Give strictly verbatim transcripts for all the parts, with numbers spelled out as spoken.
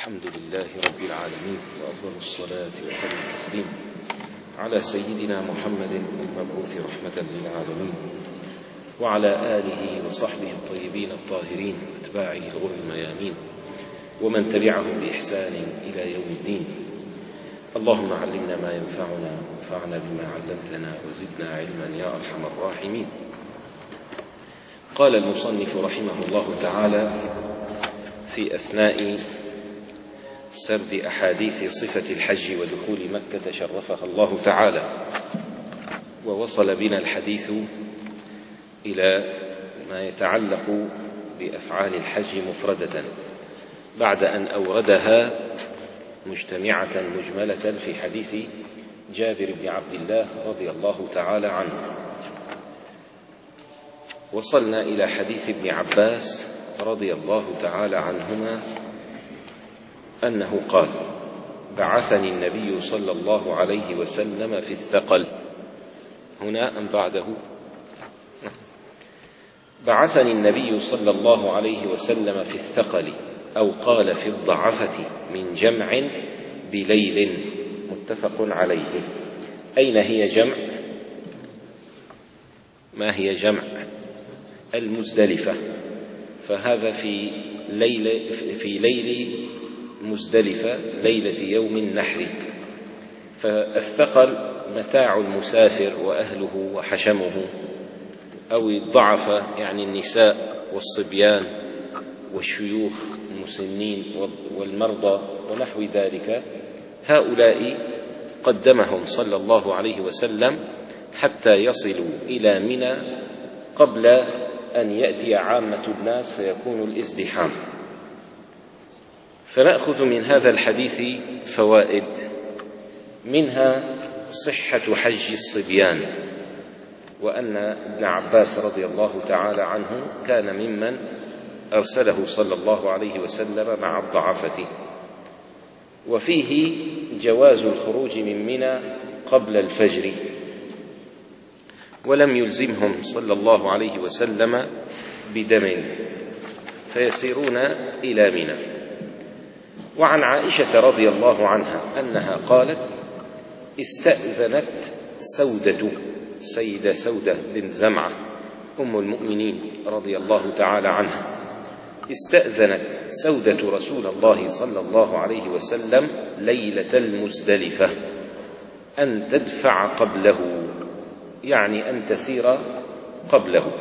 الحمد لله رب العالمين، وأفضل الصلاة وخير التسليم على سيدنا محمد المبعوث رحمة للعالمين، وعلى آله وصحبه الطيبين الطاهرين واتباعه الغر الميامين، ومن تبعهم بإحسان إلى يوم الدين. اللهم علمنا ما ينفعنا وانفعنا بما علمتنا وزدنا علما يا أرحم الراحمين. قال المصنف رحمه الله تعالى في أثناء سرد أحاديث صفة الحج ودخول مكة شرفها الله تعالى، ووصل بنا الحديث إلى ما يتعلق بأفعال الحج مفردة بعد أن أوردها مجتمعة مجملة في حديث جابر بن عبد الله رضي الله تعالى عنه. وصلنا إلى حديث ابن عباس رضي الله تعالى عنهما أنه قال: بعثني النبي صلى الله عليه وسلم في الثقل. هنا أم بعده؟ بعثني النبي صلى الله عليه وسلم في الثقل، أو قال في الضعفة من جمع بليل، متفق عليه. أين هي جمع؟ ما هي جمع؟ المزدلفة. فهذا في ليل في ليل مزدلفة، ليلة يوم النحر. فالثقل متاع المسافر وأهله وحشمه، أو الضعفة يعني النساء والصبيان والشيوخ المسنين والمرضى ونحو ذلك. هؤلاء قدمهم صلى الله عليه وسلم حتى يصلوا إلى منى قبل أن يأتي عامة الناس فيكون الازدحام. فنأخذ من هذا الحديث فوائد، منها صحة حج الصبيان، وأن ابن عباس رضي الله تعالى عنه كان ممن أرسله صلى الله عليه وسلم مع الضعفة. وفيه جواز الخروج من منى قبل الفجر، ولم يلزمهم صلى الله عليه وسلم بدم، فيسيرون إلى منى. وعن عائشة رضي الله عنها أنها قالت: استأذنت سودة، سيدة سودة بن زمعة أم المؤمنين رضي الله تعالى عنها، استأذنت سودة رسول الله صلى الله عليه وسلم ليلة المزدلفة أن تدفع قبله، يعني أن تسير قبله.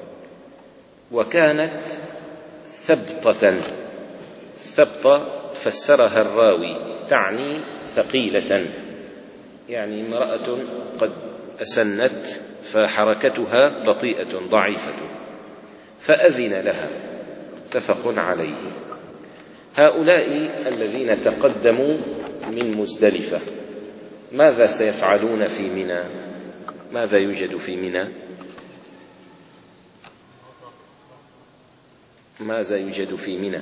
وكانت ثبطة، ثبطة فسرها الراوي تعني ثقيلة، يعني امرأة قد أسنت فحركتها بطيئة ضعيفة، فأذن لها، متفق عليه. هؤلاء الذين تقدموا من مزدلفة ماذا سيفعلون في منى؟ ماذا يوجد في منى؟ ماذا يوجد في منى؟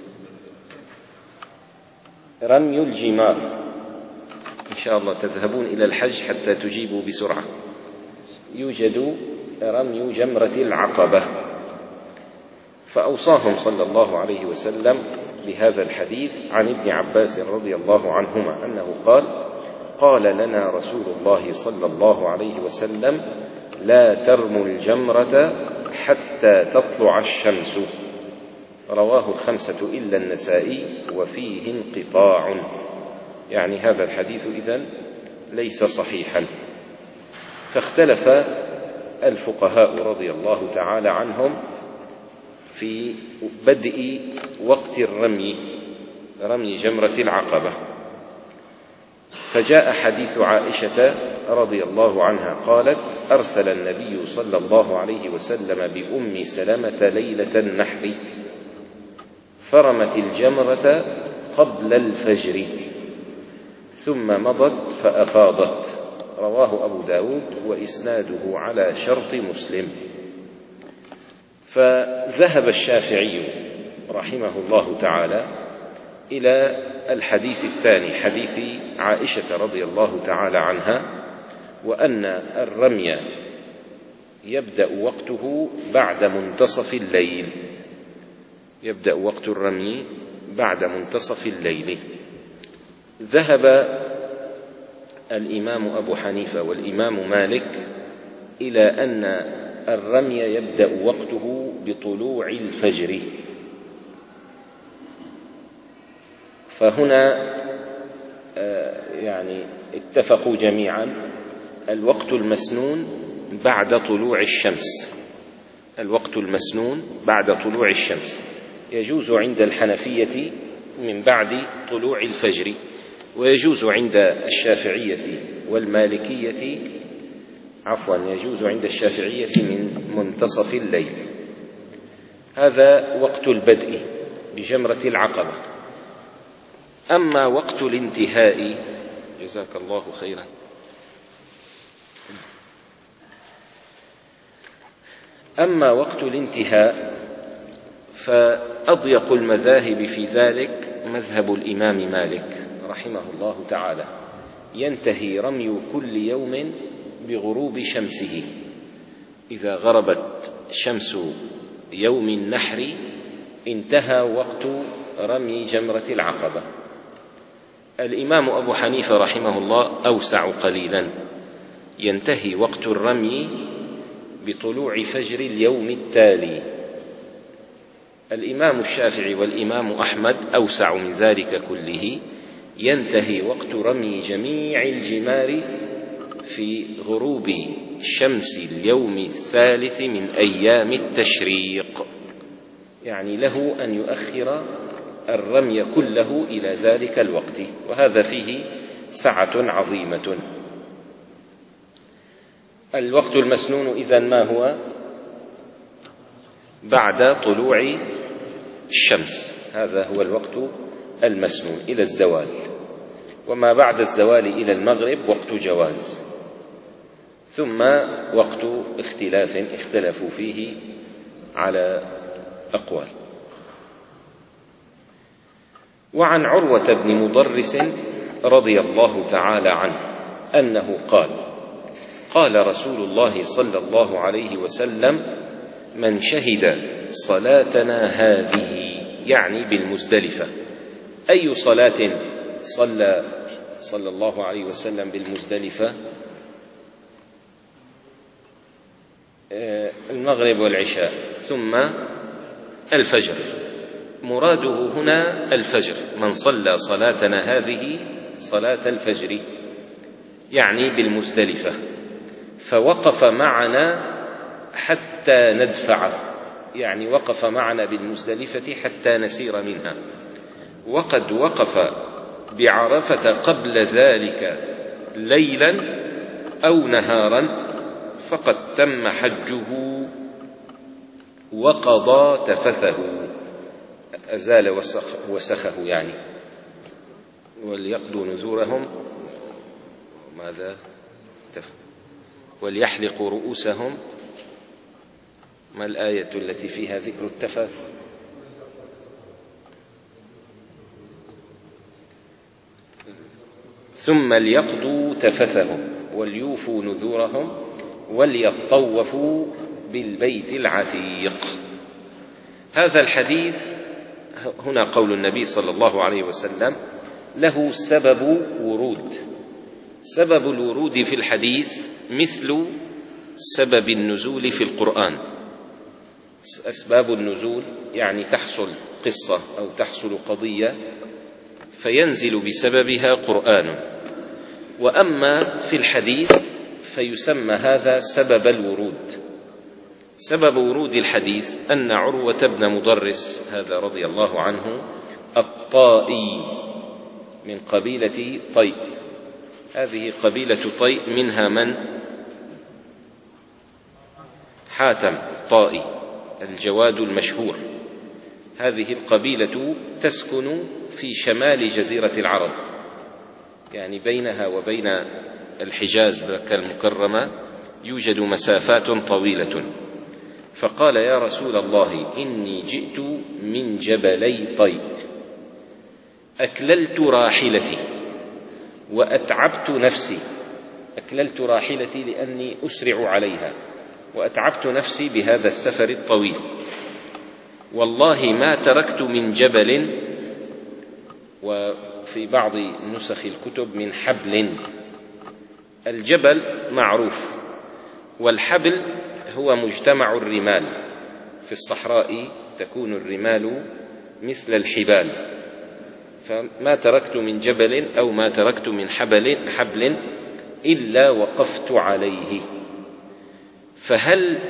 رمي الجمار. إن شاء الله تذهبون إلى الحج حتى تجيبوا بسرعة. يوجد رمي جمرة العقبة. فأوصاهم صلى الله عليه وسلم بهذا الحديث عن ابن عباس رضي الله عنهما أنه قال: قال لنا رسول الله صلى الله عليه وسلم: لا ترموا الجمرة حتى تطلع الشمس. رواه الخمسة إلا النسائي، وفيه انقطاع، يعني هذا الحديث إذن ليس صحيحا. فاختلف الفقهاء رضي الله تعالى عنهم في بدء وقت الرمي، رمي جمرة العقبة. فجاء حديث عائشة رضي الله عنها قالت: أرسل النبي صلى الله عليه وسلم بأم سلمة ليلة النحر فرمت الجمرة قبل الفجر ثم مضت فأفاضت. رواه أبو داود وإسناده على شرط مسلم. فذهب الشافعي رحمه الله تعالى إلى الحديث الثاني، حديث عائشة رضي الله تعالى عنها، وأن الرمي يبدأ وقته بعد منتصف الليل، يبدأ وقت الرمي بعد منتصف الليل. ذهب الإمام أبو حنيفة والإمام مالك إلى أن الرمي يبدأ وقته بطلوع الفجر، فهنا يعني اتفقوا جميعا الوقت المسنون بعد طلوع الشمس، الوقت المسنون بعد طلوع الشمس يجوز عند الحنفية من بعد طلوع الفجر، ويجوز عند الشافعية والمالكية عفوا يجوز عند الشافعية من منتصف الليل. هذا وقت البدء بجمرة العقبة. أما وقت الانتهاء، جزاك الله خيرا، أما وقت الانتهاء فأضيق المذاهب في ذلك مذهب الإمام مالك رحمه الله تعالى، ينتهي رمي كل يوم بغروب شمسه. إذا غربت شمس يوم النحر انتهى وقت رمي جمرة العقبة. الإمام أبو حنيفة رحمه الله أوسع قليلا، ينتهي وقت الرمي بطلوع فجر اليوم التالي. الإمام الشافعي والإمام أحمد أوسع من ذلك كله، ينتهي وقت رمي جميع الجمار في غروب شمس اليوم الثالث من أيام التشريق، يعني له أن يؤخر الرمي كله إلى ذلك الوقت، وهذا فيه سعة عظيمة. الوقت المسنون إذن ما هو؟ بعد طلوع الشمس، هذا هو الوقت المسنون إلى الزوال، وما بعد الزوال إلى المغرب وقت جواز، ثم وقت اختلاف اختلفوا فيه على أقوال. وعن عروة بن مضرس رضي الله تعالى عنه أنه قال: قال رسول الله صلى الله عليه وسلم: من شهد صلاتنا هذه، يعني بالمزدلفة. أي صلاة صلى صلى الله عليه وسلم بالمزدلفة؟ المغرب والعشاء ثم الفجر، مراده هنا الفجر. من صلى صلاتنا هذه صلاة الفجر يعني بالمزدلفة، فوقف معنا حتى ندفعه، يعني وقف معنا بالمزدلفة حتى نسير منها. وقد وقف بعرفة قبل ذلك ليلا أو نهارا فقد تم حجه وقضى تفثه، أزال وسخه يعني. وليقضوا نذورهم، ماذا وليحلقوا رؤوسهم، ما الآية التي فيها ذكر التفث؟ ثم ليقضوا تفثهم وليوفوا نذورهم وليطوفوا بالبيت العتيق. هذا الحديث هنا قول النبي صلى الله عليه وسلم له سبب ورود. سبب الورود في الحديث مثل سبب النزول في القرآن. أسباب النزول يعني تحصل قصة أو تحصل قضية فينزل بسببها قرآن، وأما في الحديث فيسمى هذا سبب الورود. سبب ورود الحديث أن عروة بن مضرس هذا رضي الله عنه الطائي من قبيلة طيء، هذه قبيلة طيء منها من؟ حاتم الطائي الجواد المشهور. هذه القبيلة تسكن في شمال جزيرة العرب، يعني بينها وبين الحجاز مكة المكرمة يوجد مسافات طويلة. فقال: يا رسول الله، إني جئت من جبلي طيء، أكللت راحلتي وأتعبت نفسي. أكللت راحلتي لأني أسرع عليها، وأتعبت نفسي بهذا السفر الطويل. والله ما تركت من جبل وفي بعض نسخ الكتب من حبل. الجبل معروف، والحبل هو مجتمع الرمال. في الصحراء تكون الرمال مثل الحبال، فما تركت من جبل أو ما تركت من حبل, حبل إلا وقفت عليه. فهل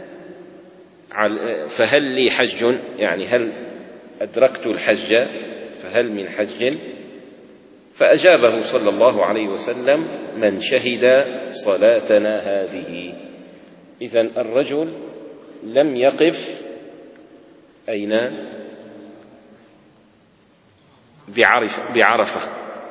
فهل لي حج؟ يعني هل أدركت الحج؟ فهل من حج؟ فأجابه صلى الله عليه وسلم: من شهد صلاتنا هذه. إذن الرجل لم يقف أين؟ بعرفة.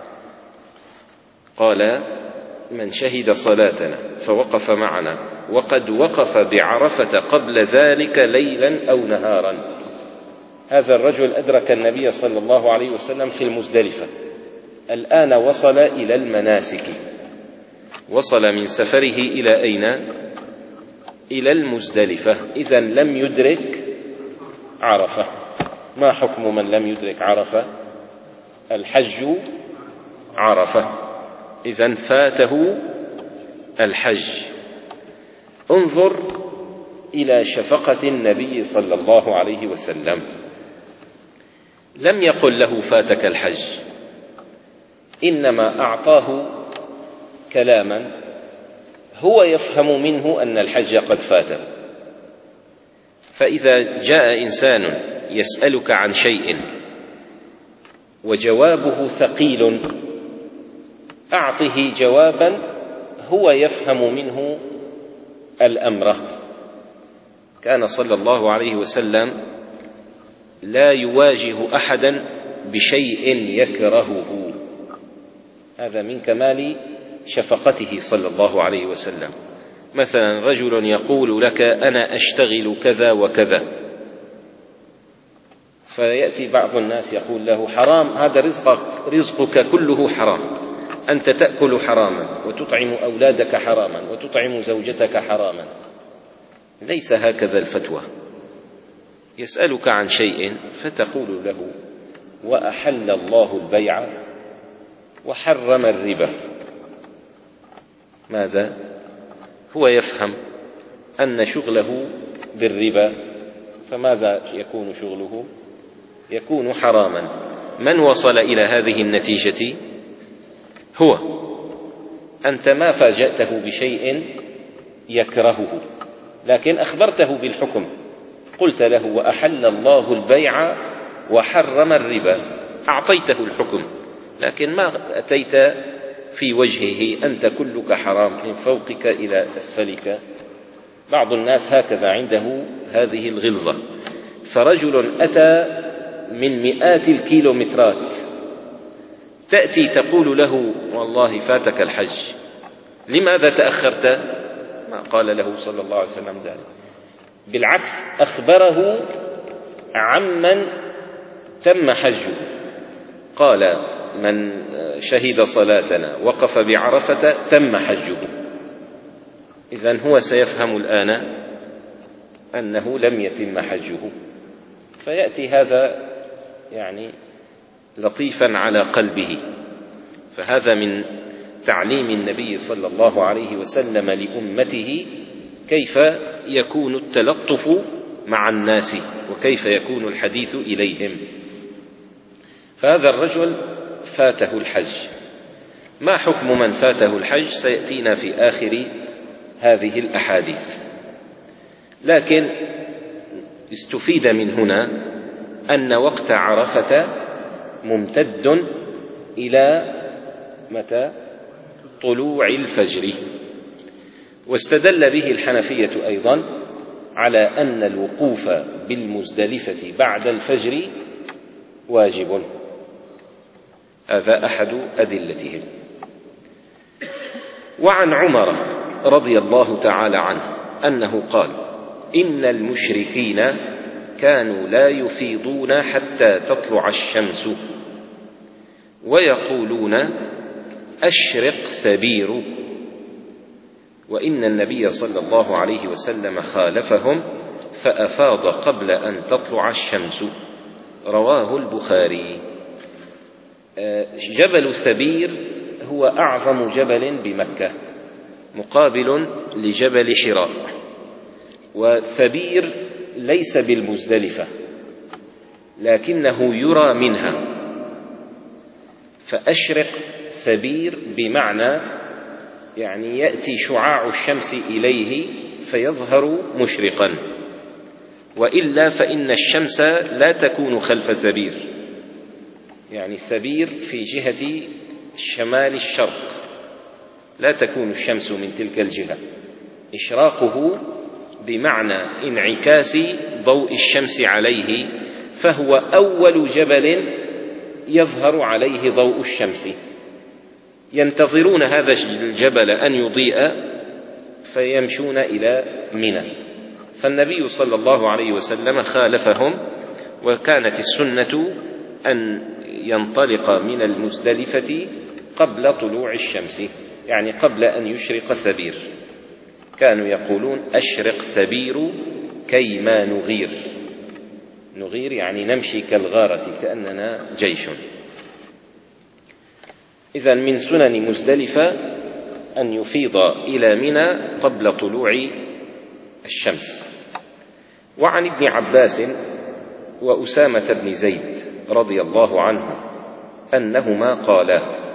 قال: من شهد صلاتنا، فوقف معنا، وقد وقف بعرفة قبل ذلك ليلا أو نهارا. هذا الرجل أدرك النبي صلى الله عليه وسلم في المزدلفة، الآن وصل إلى المناسك، وصل من سفره إلى أين؟ إلى المزدلفة. إذن لم يدرك عرفة. ما حكم من لم يدرك عرفة؟ الحج عرفة، إذن فاته الحج. انظر إلى شفقة النبي صلى الله عليه وسلم، لم يقل له فاتك الحج، إنما أعطاه كلاما هو يفهم منه أن الحج قد فاته. فإذا جاء إنسان يسألك عن شيء وجوابه ثقيل، أعطه جوابا هو يفهم منه الأمر. كان صلى الله عليه وسلم لا يواجه أحدا بشيء يكرهه، هذا من كمال شفقته صلى الله عليه وسلم. مثلا رجل يقول لك: أنا أشتغل كذا وكذا، فيأتي بعض الناس يقول له: حرام، هذا رزقك, رزقك كله حرام، أنت تأكل حراما وتطعم أولادك حراما وتطعم زوجتك حراما. ليس هكذا الفتوى. يسألك عن شيء فتقول له: وأحل الله البيع وحرم الربا. ماذا؟ هو يفهم أن شغله بالربا، فماذا يكون شغله؟ يكون حراما. من وصل إلى هذه النتيجة؟ هو. أنت ما فاجأته بشيء يكرهه، لكن أخبرته بالحكم، قلت له: وأحل الله البيع وحرم الربا، أعطيته الحكم، لكن ما أتيت في وجهه أنت كلك حرام من فوقك إلى أسفلك. بعض الناس هكذا عنده هذه الغلظة. فرجل أتى من مئات الكيلومترات، تأتي تقول له: والله فاتك الحج، لماذا تأخرت؟ ما قال له صلى الله عليه وسلم ذلك، بالعكس أخبره عمن تم حجه. قال: من شهد صلاتنا وقف بعرفة تم حجه. إذن هو سيفهم الآن أنه لم يتم حجه، فيأتي هذا يعني لطيفا على قلبه. فهذا من تعليم النبي صلى الله عليه وسلم لأمته كيف يكون التلطف مع الناس وكيف يكون الحديث إليهم. فهذا الرجل فاته الحج. ما حكم من فاته الحج؟ سيأتينا في آخر هذه الأحاديث، لكن استفيد من هنا أن وقت عرفة ممتد إلى متى؟ طلوع الفجر. واستدل به الحنفية أيضا على أن الوقوف بالمزدلفة بعد الفجر واجب، هذا أحد أدلتهم. وعن عمر رضي الله تعالى عنه أنه قال: إن المشركين كانوا لا يفيضون حتى تطلع الشمس، ويقولون: أشرق ثبير. وإن النبي صلى الله عليه وسلم خالفهم فأفاض قبل أن تطلع الشمس، رواه البخاري. جبل سبير هو أعظم جبل بمكة مقابل لجبل حراء، وثبير ليس بالمزدلفة لكنه يرى منها، فأشرق ثبير بمعنى يعني يأتي شعاع الشمس إليه فيظهر مشرقا، وإلا فإن الشمس لا تكون خلف ثبير، يعني ثبير في جهة شمال الشرق لا تكون الشمس من تلك الجهة، إشراقه بمعنى انعكاس ضوء الشمس عليه، فهو أول جبل يظهر عليه ضوء الشمس. ينتظرون هذا الجبل أن يضيء فيمشون إلى منى، فالنبي صلى الله عليه وسلم خالفهم، وكانت السنة أن ينطلق من المزدلفة قبل طلوع الشمس، يعني قبل أن يشرق ثبير. كانوا يقولون أشرق ثبير كيما نغير، نغير يعني نمشي كالغارة كأننا جيش. إذن من سنن مزدلفة أن يفيض إلى منى قبل طلوع الشمس. وعن ابن عباس وأسامة بن زيد رضي الله عنه أنهما قالا: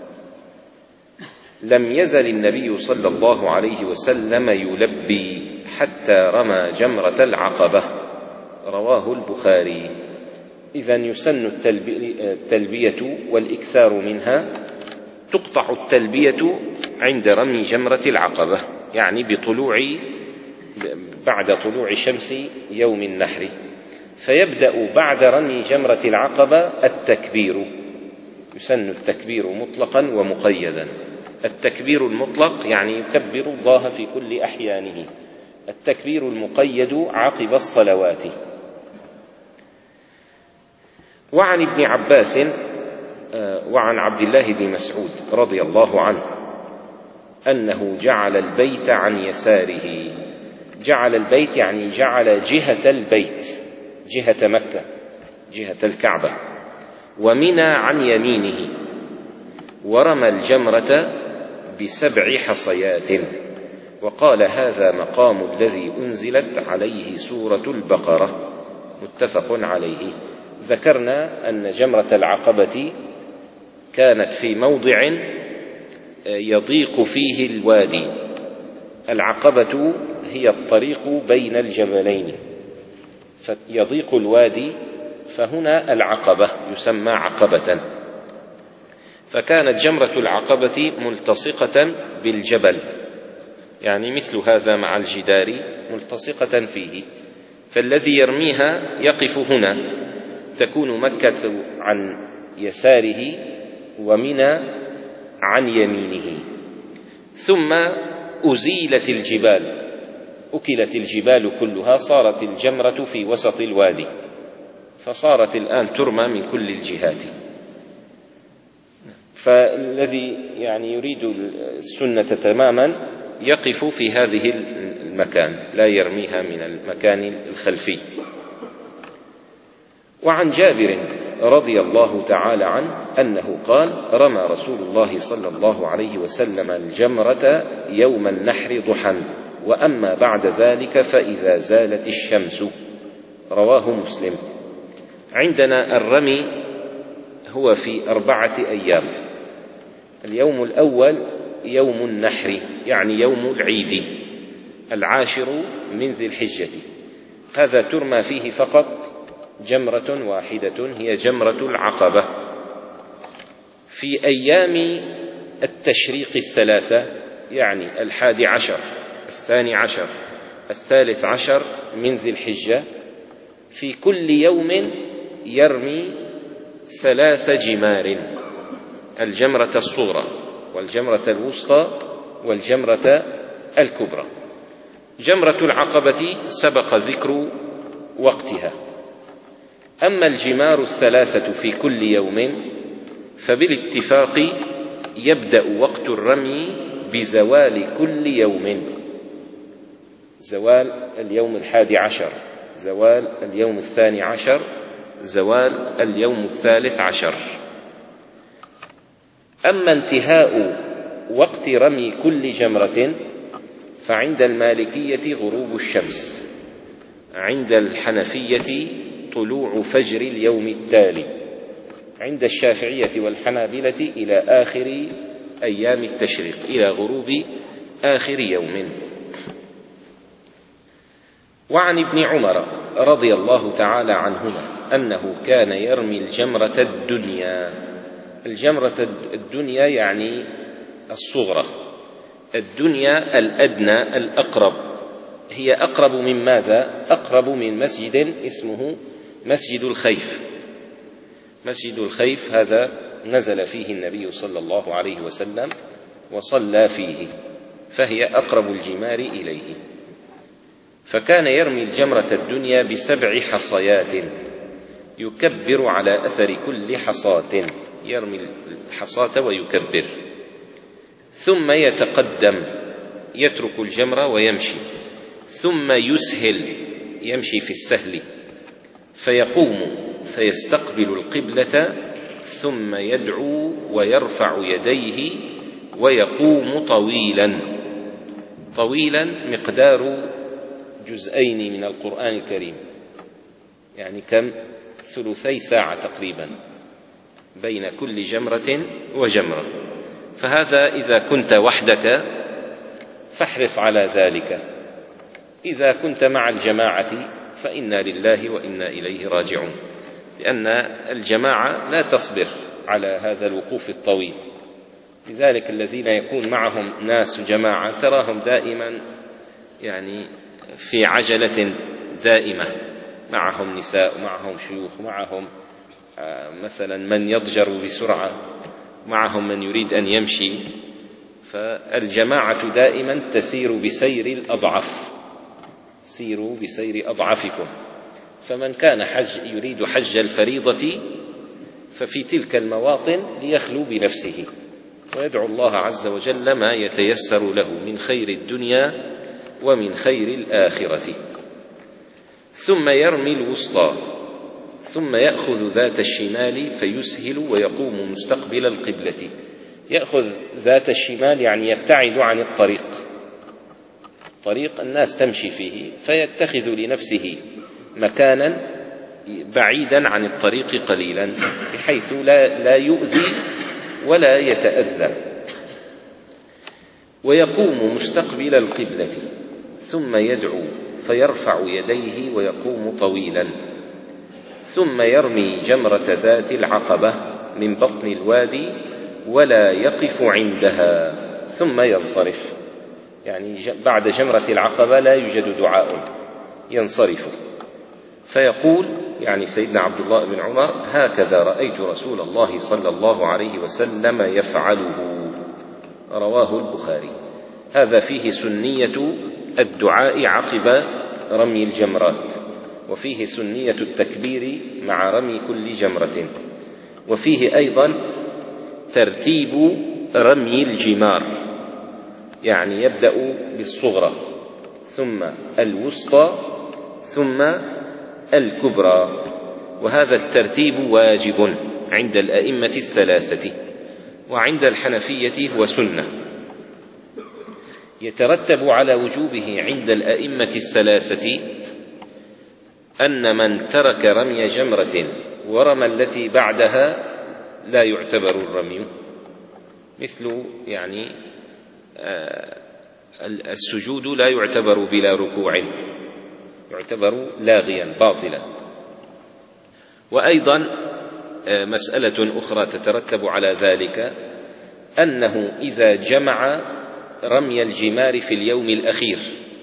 لم يزل النبي صلى الله عليه وسلم يلبي حتى رمى جمرة العقبة، رواه البخاري. إذن يسن التلبية والإكثار منها. تقطع التلبية عند رمي جمرة العقبة، يعني بطلوع بعد طلوع شمس يوم النحر، فيبدأ بعد رمي جمرة العقبة التكبير. يسن التكبير مطلقا ومقيدا. التكبير المطلق يعني يكبر الله في كل أحيانه، التكبير المقيد عقب الصلوات. وعن ابن عباس وعن عبد الله بن مسعود رضي الله عنه أنه جعل البيت عن يساره. جعل البيت يعني جعل جهة البيت، جهة مكة، جهة الكعبة، ومنى عن يمينه، ورمى الجمرة بسبع حصيات، وقال: هذا مقام الذي أنزلت عليه سورة البقرة، متفق عليه. ذكرنا أن جمرة العقبة كانت في موضع يضيق فيه الوادي. العقبة هي الطريق بين الجبلين، فيضيق الوادي، فهنا العقبة يسمى عقبة. فكانت جمرة العقبة ملتصقة بالجبل، يعني مثل هذا مع الجدار ملتصقة فيه، فالذي يرميها يقف هنا، تكون مكة عن يساره ومنى عن يمينه. ثم أزيلت الجبال، أكلت الجبال كلها، صارت الجمرة في وسط الوادي، فصارت الآن ترمى من كل الجهات. فالذي يعني يريد السنة تماما يقف في هذه المكان، لا يرميها من المكان الخلفي. وعن جابر رضي الله تعالى عنه أنه قال: رمى رسول الله صلى الله عليه وسلم الجمرة يوم النحر ضحى، وأما بعد ذلك فإذا زالت الشمس، رواه مسلم. عندنا الرمي هو في أربعة أيام. اليوم الأول يوم النحر، يعني يوم العيد، العاشر من ذي الحجة، هذا ترمى فيه فقط جمرة واحدة هي جمرة العقبة. في أيام التشريق الثلاثة، يعني الحادي عشر، الثاني عشر، الثالث عشر من ذي الحجة، في كل يوم يرمي ثلاث جمار: الجمرة الصغرى والجمرة الوسطى والجمرة الكبرى. جمرة العقبة سبق ذكر وقتها. أما الجمار الثلاثة في كل يوم فبالاتفاق يبدأ وقت الرمي بزوال كل يوم، زوال اليوم الحادي عشر، زوال اليوم الثاني عشر، زوال اليوم الثالث عشر. أما انتهاء وقت رمي كل جمرة فعند المالكية غروب الشمس، عند الحنفية طلوع فجر اليوم التالي، عند الشافعية والحنابلة إلى آخر أيام التشريق، إلى غروب آخر يوم. وعن ابن عمر رضي الله تعالى عنهما أنه كان يرمي الجمرة الدنيا. الجمرة الدنيا يعني الصغرى، الدنيا الأدنى الأقرب، هي أقرب من ماذا؟ أقرب من مسجد اسمه مسجد الخيف. مسجد الخيف هذا نزل فيه النبي صلى الله عليه وسلم وصلى فيه، فهي أقرب الجمار إليه. فكان يرمي الجمرة الدنيا بسبع حصيات، يكبر على أثر كل حصاة، يرمي الحصاة ويكبر، ثم يتقدم يترك الجمرة ويمشي، ثم يسهل يمشي في السهل، فيقوم فيستقبل القبلة، ثم يدعو ويرفع يديه ويقوم طويلا. طويلا مقدار جزئين من القرآن الكريم، يعني كم؟ ثلثي ساعة تقريبا بين كل جمرة وجمرة. فهذا إذا كنت وحدك فاحرص على ذلك، إذا كنت مع الجماعة فإنا لله وإنا إليه راجعون، لأن الجماعة لا تصبر على هذا الوقوف الطويل. لذلك الذين يكون معهم ناس جماعة تراهم دائما يعني في عجلة دائمة، معهم نساء، معهم شيوخ، معهم مثلا من يضجر بسرعة، معهم من يريد أن يمشي. فالجماعة دائما تسير بسير الأضعف، سيروا بسير أضعفكم. فمن كان حج يريد حج الفريضة ففي تلك المواطن ليخلو بنفسه ويدعو الله عز وجل ما يتيسر له من خير الدنيا ومن خير الآخرة. ثم يرمي الوسطى، ثم يأخذ ذات الشمال فيسهل ويقوم مستقبل القبلة. يأخذ ذات الشمال يعني يبتعد عن الطريق، طريق الناس تمشي فيه، فيتخذ لنفسه مكانا بعيدا عن الطريق قليلا بحيث لا, لا يؤذي ولا يتأذى. ويقوم مستقبل القبلة، ثم يدعو فيرفع يديه ويقوم طويلا، ثم يرمي جمرة ذات العقبة من بطن الوادي ولا يقف عندها، ثم ينصرف. يعني بعد جمرة العقبة لا يوجد دعاء، ينصرف فيقول يعني سيدنا عبد الله بن عمر: هكذا رأيت رسول الله صلى الله عليه وسلم يفعله. رواه البخاري. هذا فيه سنية الدعاء عقب رمي الجمرات، وفيه سنية التكبير مع رمي كل جمرة، وفيه أيضا ترتيب رمي الجمار، يعني يبدأ بالصغرى ثم الوسطى ثم الكبرى، وهذا الترتيب واجب عند الأئمة الثلاثة، وعند الحنفية هو سنة. يترتب على وجوبه عند الأئمة الثلاثة أن من ترك رمي جمرة ورمى التي بعدها لا يعتبر الرمي، مثل يعني السجود لا يعتبر بلا ركوع، يعتبر لاغيا باطلا. وأيضا مسألة أخرى تترتب على ذلك أنه إذا جمع رمي الجمار في اليوم الأخير،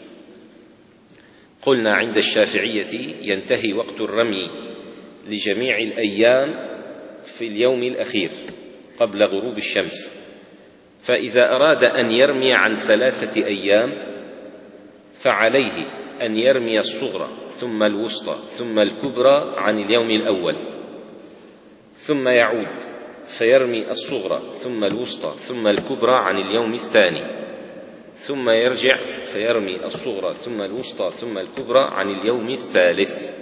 قلنا عند الشافعية ينتهي وقت الرمي لجميع الأيام في اليوم الأخير قبل غروب الشمس، فإذا أراد أن يرمي عن ثلاثة أيام فعليه أن يرمي الصغرى ثم الوسطى ثم الكبرى عن اليوم الأول، ثم يعود فيرمي الصغرى ثم الوسطى ثم الكبرى عن اليوم الثاني، ثم يرجع فيرمي الصغرى ثم الوسطى ثم الكبرى عن اليوم الثالث،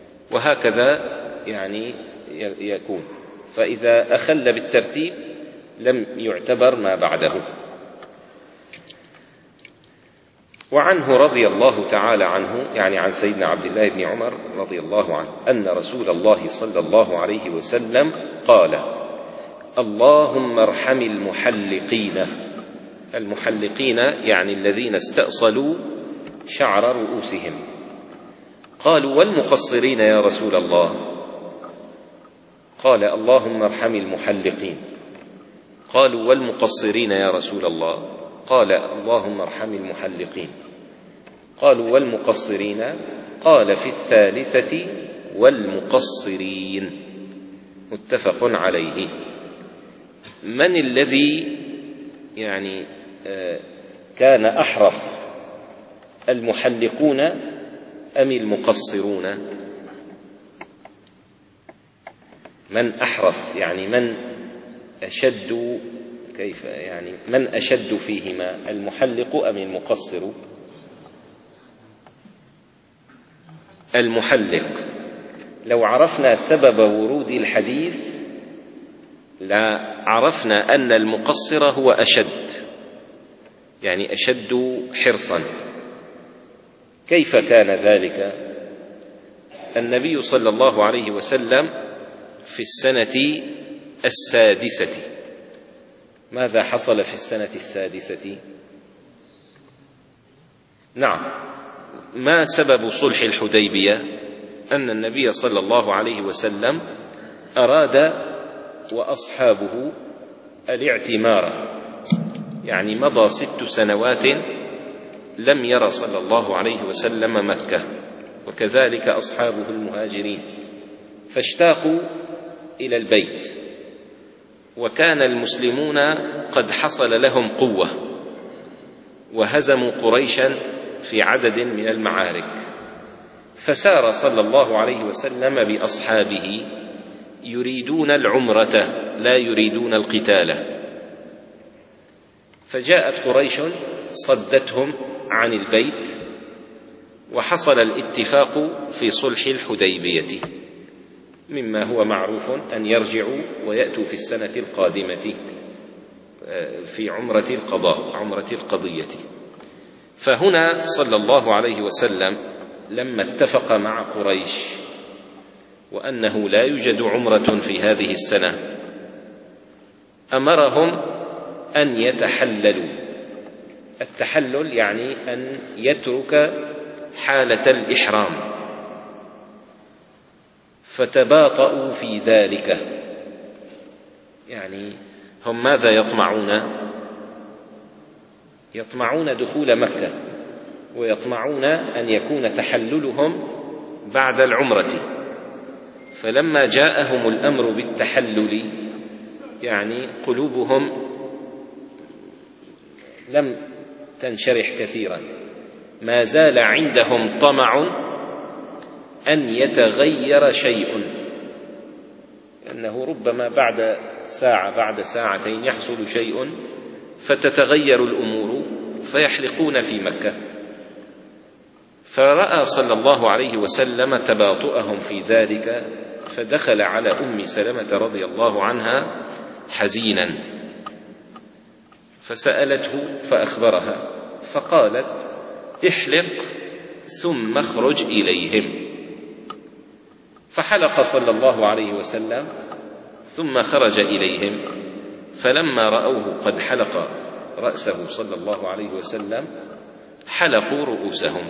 وهكذا يعني يكون. فإذا أخل بالترتيب لم يعتبر ما بعده. وعنه رضي الله تعالى عنه، يعني عن سيدنا عبد الله بن عمر رضي الله عنه، أن رسول الله صلى الله عليه وسلم قال: اللهم ارحم المحلقين. المحلقين يعني الذين استأصلوا شعر رؤوسهم. قالوا: والمقصرين يا رسول الله؟ قال: اللهم ارحم المحلقين. قالوا: والمقصرين يا رسول الله؟ قال: اللهم ارحم المحلقين. قالوا: والمقصرين؟ قال: في الثالثة: والمقصرين. متفق عليه. من الذي يعني كان أحرص، المحلقون أم المقصرون؟ من أحرص يعني من أشد، كيف يعني من أشد فيهما، المحلق أم المقصر؟ المحلق. لو عرفنا سبب ورود الحديث لعرفنا أن المقصر هو أشد، يعني أشد حرصا. كيف كان ذلك؟ النبي صلى الله عليه وسلم في السنة السادسة. ماذا حصل في السنة السادسة؟ نعم، ما سبب صلح الحديبية؟ أن النبي صلى الله عليه وسلم أراد وأصحابه الاعتمار، يعني مضى ست سنوات لم ير صلى الله عليه وسلم مكة، وكذلك أصحابه المهاجرين، فاشتاقوا إلى البيت، وكان المسلمون قد حصل لهم قوة وهزموا قريشا في عدد من المعارك، فسار صلى الله عليه وسلم بأصحابه يريدون العمرة لا يريدون القتال. فجاءت قريش صدتهم عن البيت، وحصل الاتفاق في صلح الحديبية، مما هو معروف أن يرجعوا ويأتوا في السنة القادمة في عمرة القضاء، عمرة القضية. فهنا صلى الله عليه وسلم لما اتفق مع قريش وأنه لا يوجد عمرة في هذه السنة، أمرهم أن يتحللوا. التحلل يعني أن يترك حالة الإحرام، فتباطؤوا في ذلك. يعني هم ماذا يطمعون؟ يطمعون دخول مكة، ويطمعون أن يكون تحللهم بعد العمرة. فلما جاءهم الأمر بالتحلل يعني قلوبهم لم تنشرح كثيرا، ما زال عندهم طمع أن يتغير شيء، لأنه ربما بعد ساعة بعد ساعتين يحصل شيء فتتغير الأمور فيحلقون في مكة. فرأى صلى الله عليه وسلم تباطؤهم في ذلك، فدخل على أم سلمة رضي الله عنها حزينا، فسألته فأخبرها، فقالت: احلق ثم اخرج إليهم. فحلق صلى الله عليه وسلم ثم خرج إليهم، فلما رأوه قد حلق رأسه صلى الله عليه وسلم حلقوا رؤوسهم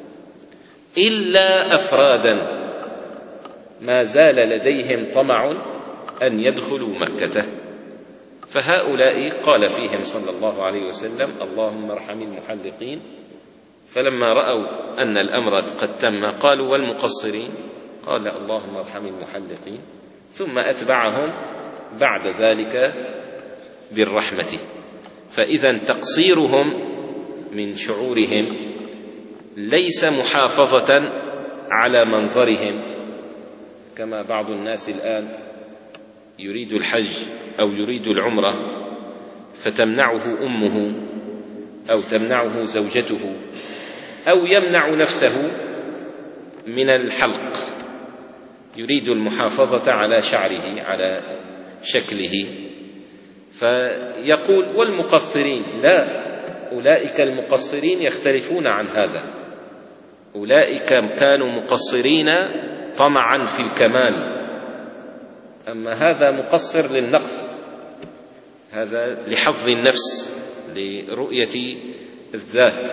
إلا أفرادا، ما زال لديهم طمع أن يدخلوا مكة. فهؤلاء قال فيهم صلى الله عليه وسلم: اللهم ارحم المحلقين. فلما رأوا أن الأمر قد تم قالوا: والمقصرين؟ قال: اللهم ارحم المحلقين. ثم أتبعهم بعد ذلك بالرحمة. فإذا تقصيرهم من شعورهم ليس محافظة على منظرهم، كما بعض الناس الآن يريد الحج أو يريد العمرة فتمنعه أمه أو تمنعه زوجته أو يمنع نفسه من الحلق، يريد المحافظة على شعره على شكله، فيقول والمقصرين لا، أولئك المقصرين يختلفون عن هذا، أولئك كانوا مقصرين طمعا في الكمال، أما هذا مقصر للنقص، هذا لحظ النفس، لرؤية الذات.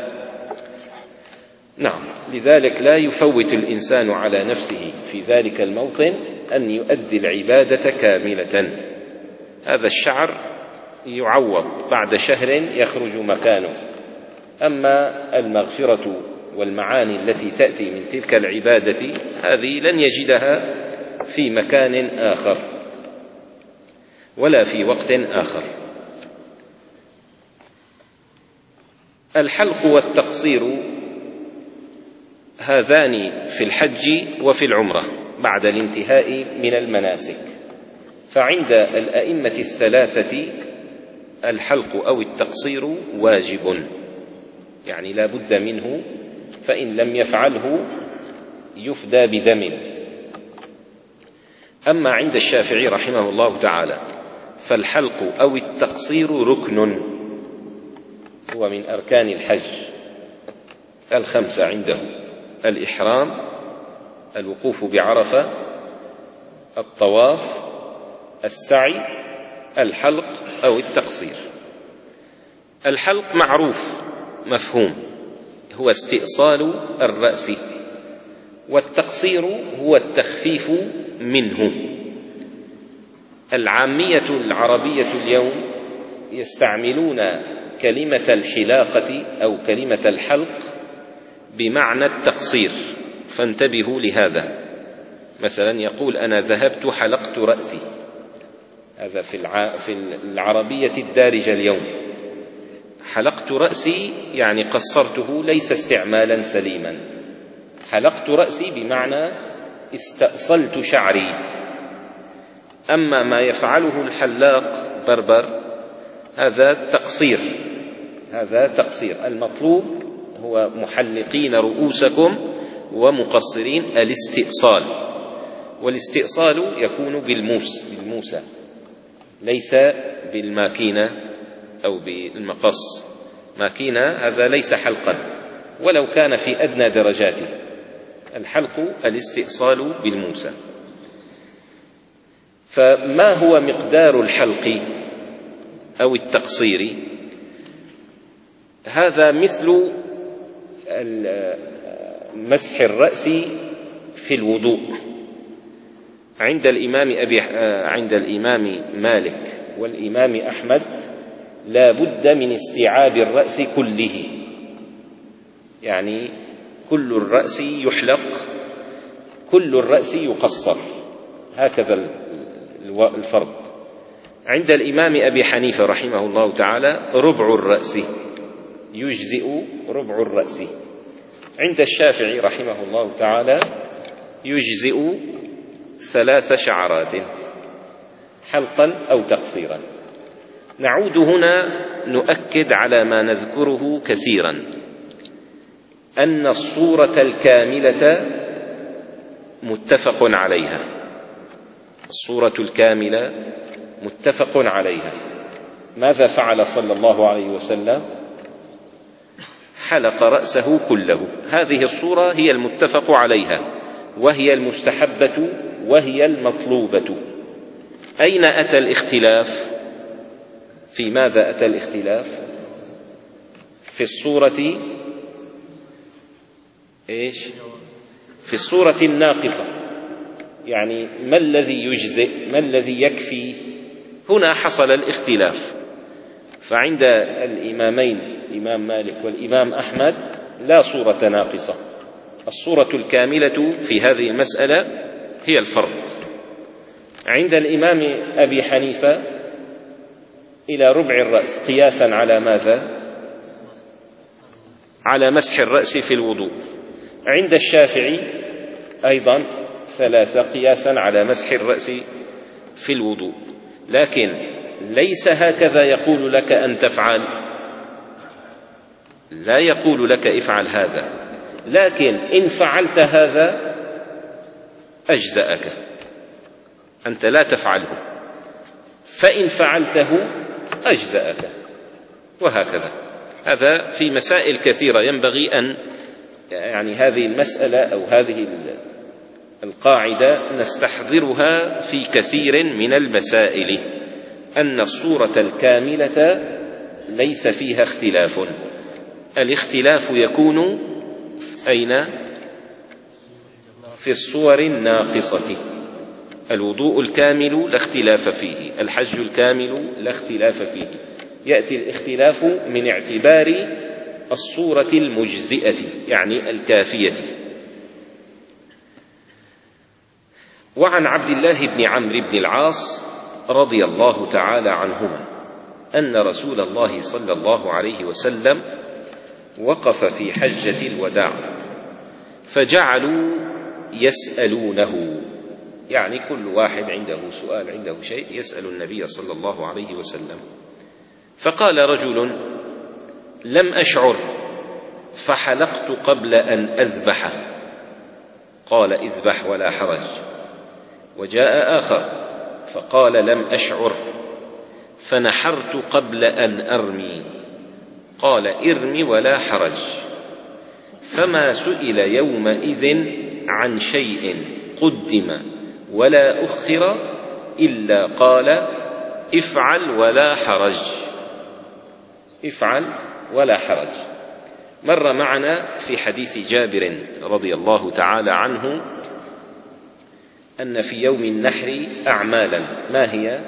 نعم، لذلك لا يفوت الإنسان على نفسه في ذلك الموطن أن يؤدي العبادة كاملة. هذا الشعر يعوض بعد شهر يخرج مكانه، أما المغفرة والمعاني التي تأتي من تلك العبادة هذه لن يجدها في مكان آخر ولا في وقت آخر. الحلق والتقصير هذان في الحج وفي العمرة بعد الانتهاء من المناسك، فعند الأئمة الثلاثة الحلق أو التقصير واجب، يعني لا بد منه، فإن لم يفعله يفدى بدم. أما عند الشافعي رحمه الله تعالى فالحلق أو التقصير ركن، هو من أركان الحج الخمسة عنده: الإحرام، الوقوف بعرفة، الطواف، السعي، الحلق أو التقصير. الحلق معروف مفهوم، هو استئصال الرأس، والتقصير هو التخفيف منه. العامية العربية اليوم يستعملون كلمة الحلاقة أو كلمة الحلق بمعنى التقصير، فانتبهوا لهذا. مثلا يقول أنا ذهبت حلقت رأسي، هذا في العربية الدارجة اليوم. حلقت رأسي يعني قصرته، ليس استعمالا سليما. حلقت رأسي بمعنى استأصلت شعري. أما ما يفعله الحلاق بربر هذا تقصير، هذا تقصير. المطلوب هو محلقين رؤوسكم ومقصرين الاستئصال، والاستئصال يكون بالموس بالموسى، ليس بالماكينة أو بالمقص. ماكينة هذا ليس حلقا ولو كان في أدنى درجاته. الحلق الاستئصال بالموسى. فما هو مقدار الحلق أو التقصير؟ هذا مثل مسح الرأس في الوضوء. عند الإمام أبي عند الإمام مالك والإمام أحمد لا بد من استيعاب الرأس كله، يعني كل الرأس يحلق، كل الرأس يقصر، هكذا الفرض. عند الإمام أبي حنيفة رحمه الله تعالى ربع الرأس، يجزئ ربع الرأس. عند الشافعي رحمه الله تعالى يجزئ ثلاث شعرات حلقا أو تقصيرا. نعود هنا نؤكد على ما نذكره كثيرا، أن الصورة الكاملة متفق عليها، الصورة الكاملة متفق عليها. ماذا فعل صلى الله عليه وسلم؟ حلق رأسه كله. هذه الصورة هي المتفق عليها، وهي المستحبة، وهي المطلوبة. أين أتى الاختلاف؟ في ماذا أتى الاختلاف؟ في الصورة إيش؟ في الصورة الناقصة، يعني ما الذي يجزئ، ما الذي يكفي؟ هنا حصل الاختلاف. فعند الإمامين الإمام مالك والإمام أحمد لا صورة ناقصة، الصورة الكاملة في هذه المسألة هي الفرض. عند الإمام أبي حنيفة إلى ربع الرأس، قياسا على ماذا؟ على مسح الرأس في الوضوء. عند الشافعي أيضا ثلاثة، قياسا على مسح الرأس في الوضوء. لكن ليس هكذا يقول لك أن تفعل، لا يقول لك افعل هذا، لكن إن فعلت هذا أجزأك، أنت لا تفعله، فإن فعلته أجزأك، وهكذا. هذا في مسائل كثيرة ينبغي أن يعني هذه المسألة أو هذه القاعدة نستحضرها في كثير من المسائل، أن الصورة الكاملة ليس فيها اختلاف. الاختلاف يكون أين؟ في الصور الناقصة. الوضوء الكامل لا اختلاف فيه، الحج الكامل لا اختلاف فيه، يأتي الاختلاف من اعتبار الصورة المجزئة يعني الكافية. وعن عبد الله بن عمرو بن العاص رضي الله تعالى عنهما أن رسول الله صلى الله عليه وسلم وقف في حجة الوداع فجعلوا يسألونه، يعني كل واحد عنده سؤال عنده شيء يسأل النبي صلى الله عليه وسلم. فقال رجل: لم أشعر فحلقت قبل أن أذبح. قال: اذبح ولا حرج. وجاء آخر فقال: لم أشعر فنحرت قبل أن أرمي. قال: ارم ولا حرج. فما سئل يومئذ عن شيء قدم ولا أخر إلا قال: افعل ولا حرج، افعل ولا حرج. مر معنا في حديث جابر رضي الله تعالى عنه أن في يوم النحر أعمالا، ما هي؟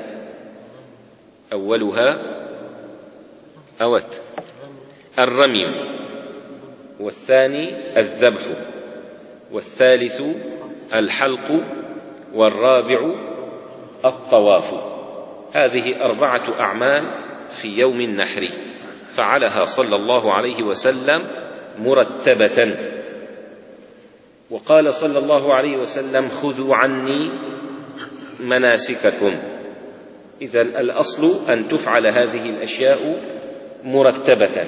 أولها أوت الرمي، والثاني الذبح، والثالث الحلق، والرابع الطواف. هذه أربعة أعمال في يوم النحر فعلها صلى الله عليه وسلم مرتبة. وقال صلى الله عليه وسلم: خذوا عني مناسككم. إذن الأصل أن تفعل هذه الأشياء مرتبة.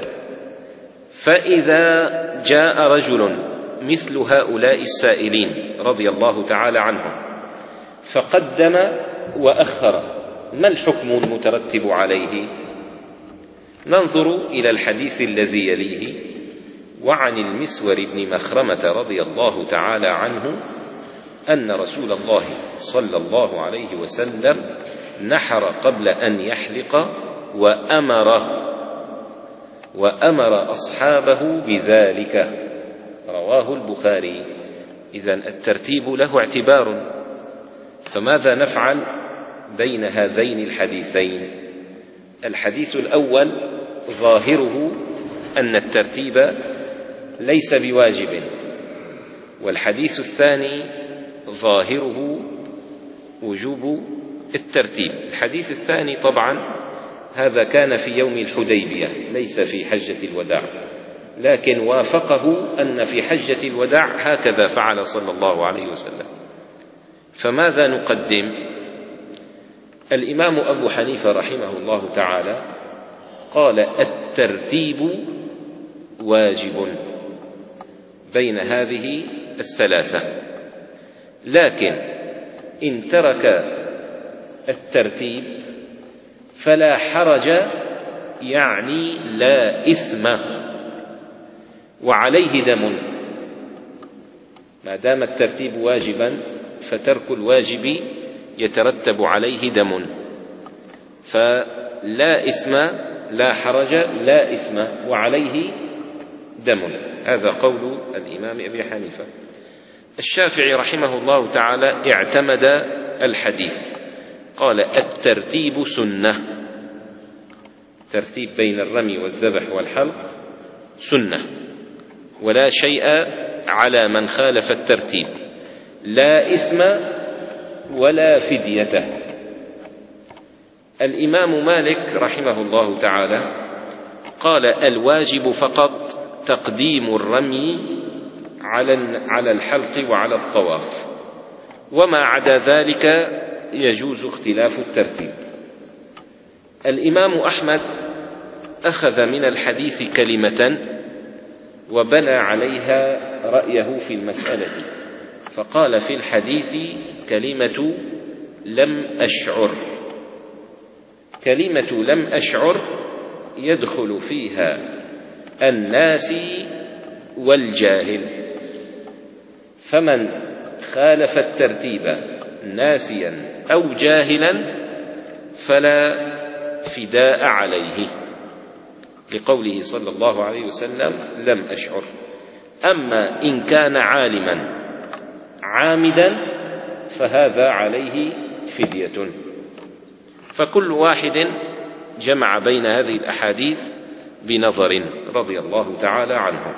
فإذا جاء رجل مثل هؤلاء السائلين رضي الله تعالى عنهم فقدم وأخر، ما الحكم المترتب عليه؟ ننظر إلى الحديث الذي يليه. وعن المسور بن مخرمة رضي الله تعالى عنه أن رسول الله صلى الله عليه وسلم نحر قبل أن يحلق وأمره وأمر أصحابه بذلك، رواه البخاري. إذن الترتيب له اعتبار، فماذا نفعل بين هذين الحديثين؟ الحديث الأول ظاهره أن الترتيب ليس بواجب، والحديث الثاني ظاهره وجوب الترتيب. الحديث الثاني طبعا هذا كان في يوم الحديبية ليس في حجة الوداع، لكن وافقه أن في حجة الوداع هكذا فعل صلى الله عليه وسلم. فماذا نقدم؟ الإمام أبو حنيفة رحمه الله تعالى قال: الترتيب واجب بين هذه الثلاثة، لكن إن ترك الترتيب فلا حرج، يعني لا إثم، وعليه دم. ما دام الترتيب واجبا فترك الواجب يترتب عليه دم، فلا إثم لا حرج لا إثم وعليه دم. هذا قول الإمام أبي حنيفة. الشافعي رحمه الله تعالى اعتمد الحديث، قال: الترتيب سنة، ترتيب بين الرمي والذبح والحلق سنة، ولا شيء على من خالف الترتيب، لا إثم ولا فدية. الإمام مالك رحمه الله تعالى قال: الواجب فقط تقديم الرمي على الحلق وعلى الطواف، وما عدا ذلك يجوز اختلاف الترتيب. الإمام أحمد أخذ من الحديث كلمة وبنى عليها رأيه في المسألة، فقال في الحديث كلمة لم أشعر، كلمة لم أشعر يدخل فيها الناسي والجاهل، فمن خالف الترتيب ناسيا أو جاهلا فلا فداء عليه، لقوله صلى الله عليه وسلم لم أشعر. أما إن كان عالما عامدا فهذا عليه فدية. فكل واحد جمع بين هذه الأحاديث بنظر رضي الله تعالى عنه.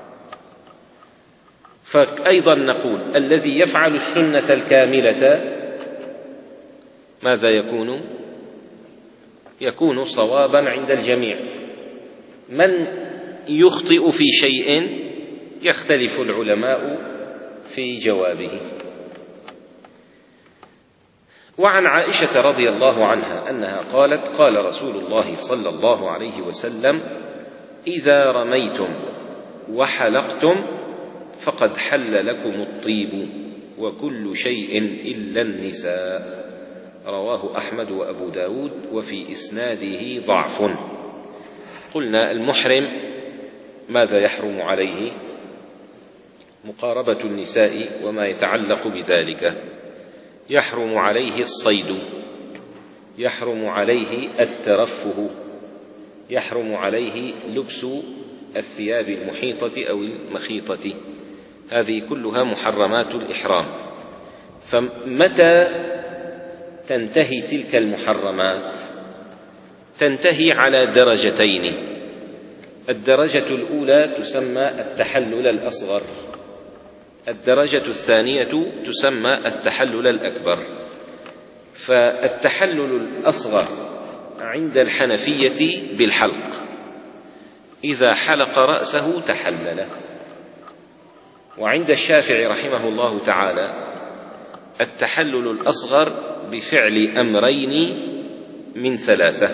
فأيضا نقول الذي يفعل السنة الكاملة ماذا يكون؟ يكون صوابا عند الجميع. من يخطئ في شيء يختلف العلماء في جوابه. وعن عائشة رضي الله عنها أنها قالت قال رسول الله صلى الله عليه وسلم إذا رميتم وحلقتم فقد حل لكم الطيب وكل شيء إلا النساء. رواه أحمد وأبو داود وفي إسناده ضعف. قلنا المحرم ماذا يحرم عليه؟ مقاربة النساء وما يتعلق بذلك. يحرم عليه الصيد، يحرم عليه الترفه، يحرم عليه لبس الثياب المحيطة أو المخيطة، هذه كلها محرمات الإحرام. فمتى تنتهي تلك المحرمات؟ تنتهي على درجتين. الدرجة الأولى تسمى التحلل الأصغر، الدرجة الثانية تسمى التحلل الأكبر. فالتحلل الأصغر عند الحنفية بالحلق، إذا حلق رأسه تحلل. وعند الشافعي رحمه الله تعالى التحلل الأصغر بفعل أمرين من ثلاثة: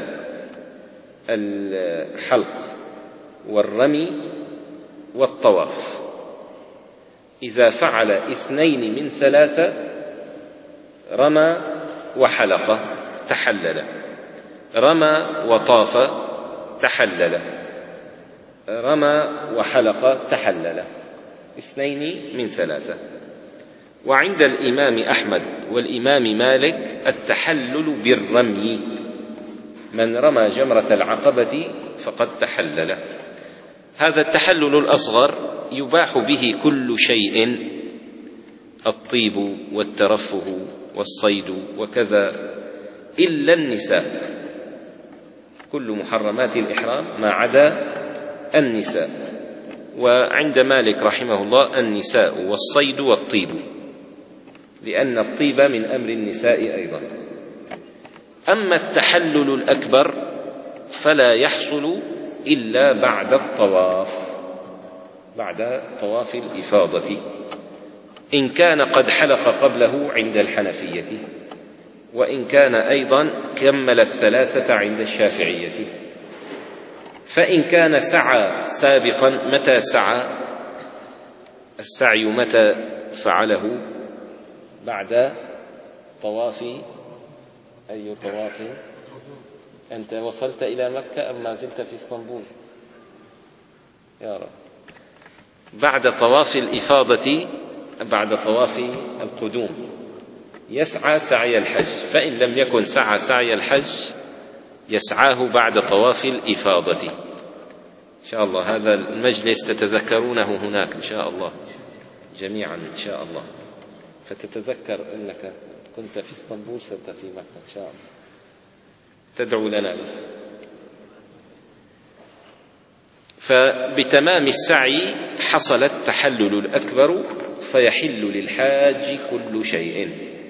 الحلق والرمي والطواف. إذا فعل اثنين من ثلاثة رمى وحلق تحلل، رمى وطاف تحلل، رمى وحلق تحلل، اثنين من ثلاثة. وعند الإمام أحمد والإمام مالك التحلل بالرمي، من رمى جمرة العقبة فقد تحلل. هذا التحلل الأصغر يباح به كل شيء، الطيب والترفه والصيد وكذا، إلا النساء، كل محرمات الإحرام ما عدا النساء. وعند مالك رحمه الله النساء والصيد والطيب، لأن الطيب من أمر النساء أيضا. أما التحلل الأكبر فلا يحصل إلا بعد الطواف، بعد طواف الإفاضة، إن كان قد حلق قبله عند الحنفية، وإن كان أيضا كمل الثلاثة عند الشافعية. فإن كان سعى سابقا، متى سعى؟ السعي متى فعله؟ بعد طواف أي طواف؟ أنت وصلت إلى مكة أم ما زلت في اسطنبول؟ يا رب. بعد طواف الإفاضة، بعد طواف القدوم يسعى سعي الحج. فإن لم يكن سعى سعي الحج يسعاه بعد طواف الإفاضة. إن شاء الله هذا المجلس تتذكرونه هناك إن شاء الله جميعا إن شاء الله، فتتذكر أنك كنت في اسطنبول صرت في مكة إن شاء الله. تدعو لنا بس. فبتمام السعي حصل التحلل الأكبر، فيحل للحاج كل شيء،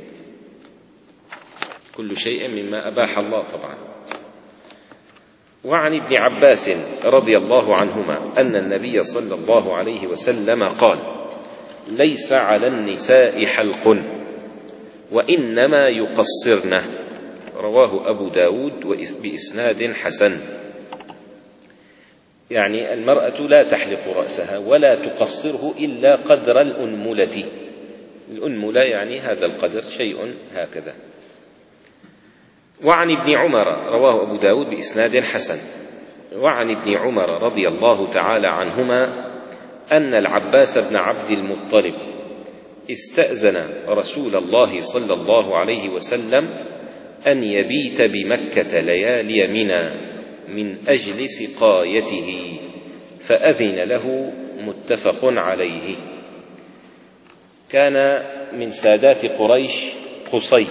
كل شيء مما أباح الله طبعا. وعن ابن عباس رضي الله عنهما أن النبي صلى الله عليه وسلم قال: ليس على النساء حلق وإنما يقصرن. رواه أبو داود بإسناد حسن. يعني المرأة لا تحلق رأسها ولا تقصره إلا قدر الأنملة. الأنملة يعني هذا القدر، شيء هكذا. وعن ابن عمر، رواه أبو داود بإسناد حسن، وعن ابن عمر رضي الله تعالى عنهما أن العباس بن عبد المطلب استأذن رسول الله صلى الله عليه وسلم أن يبيت بمكة ليالي منى من أجل سقايته، فأذن له، متفق عليه. كان من سادات قريش قصي،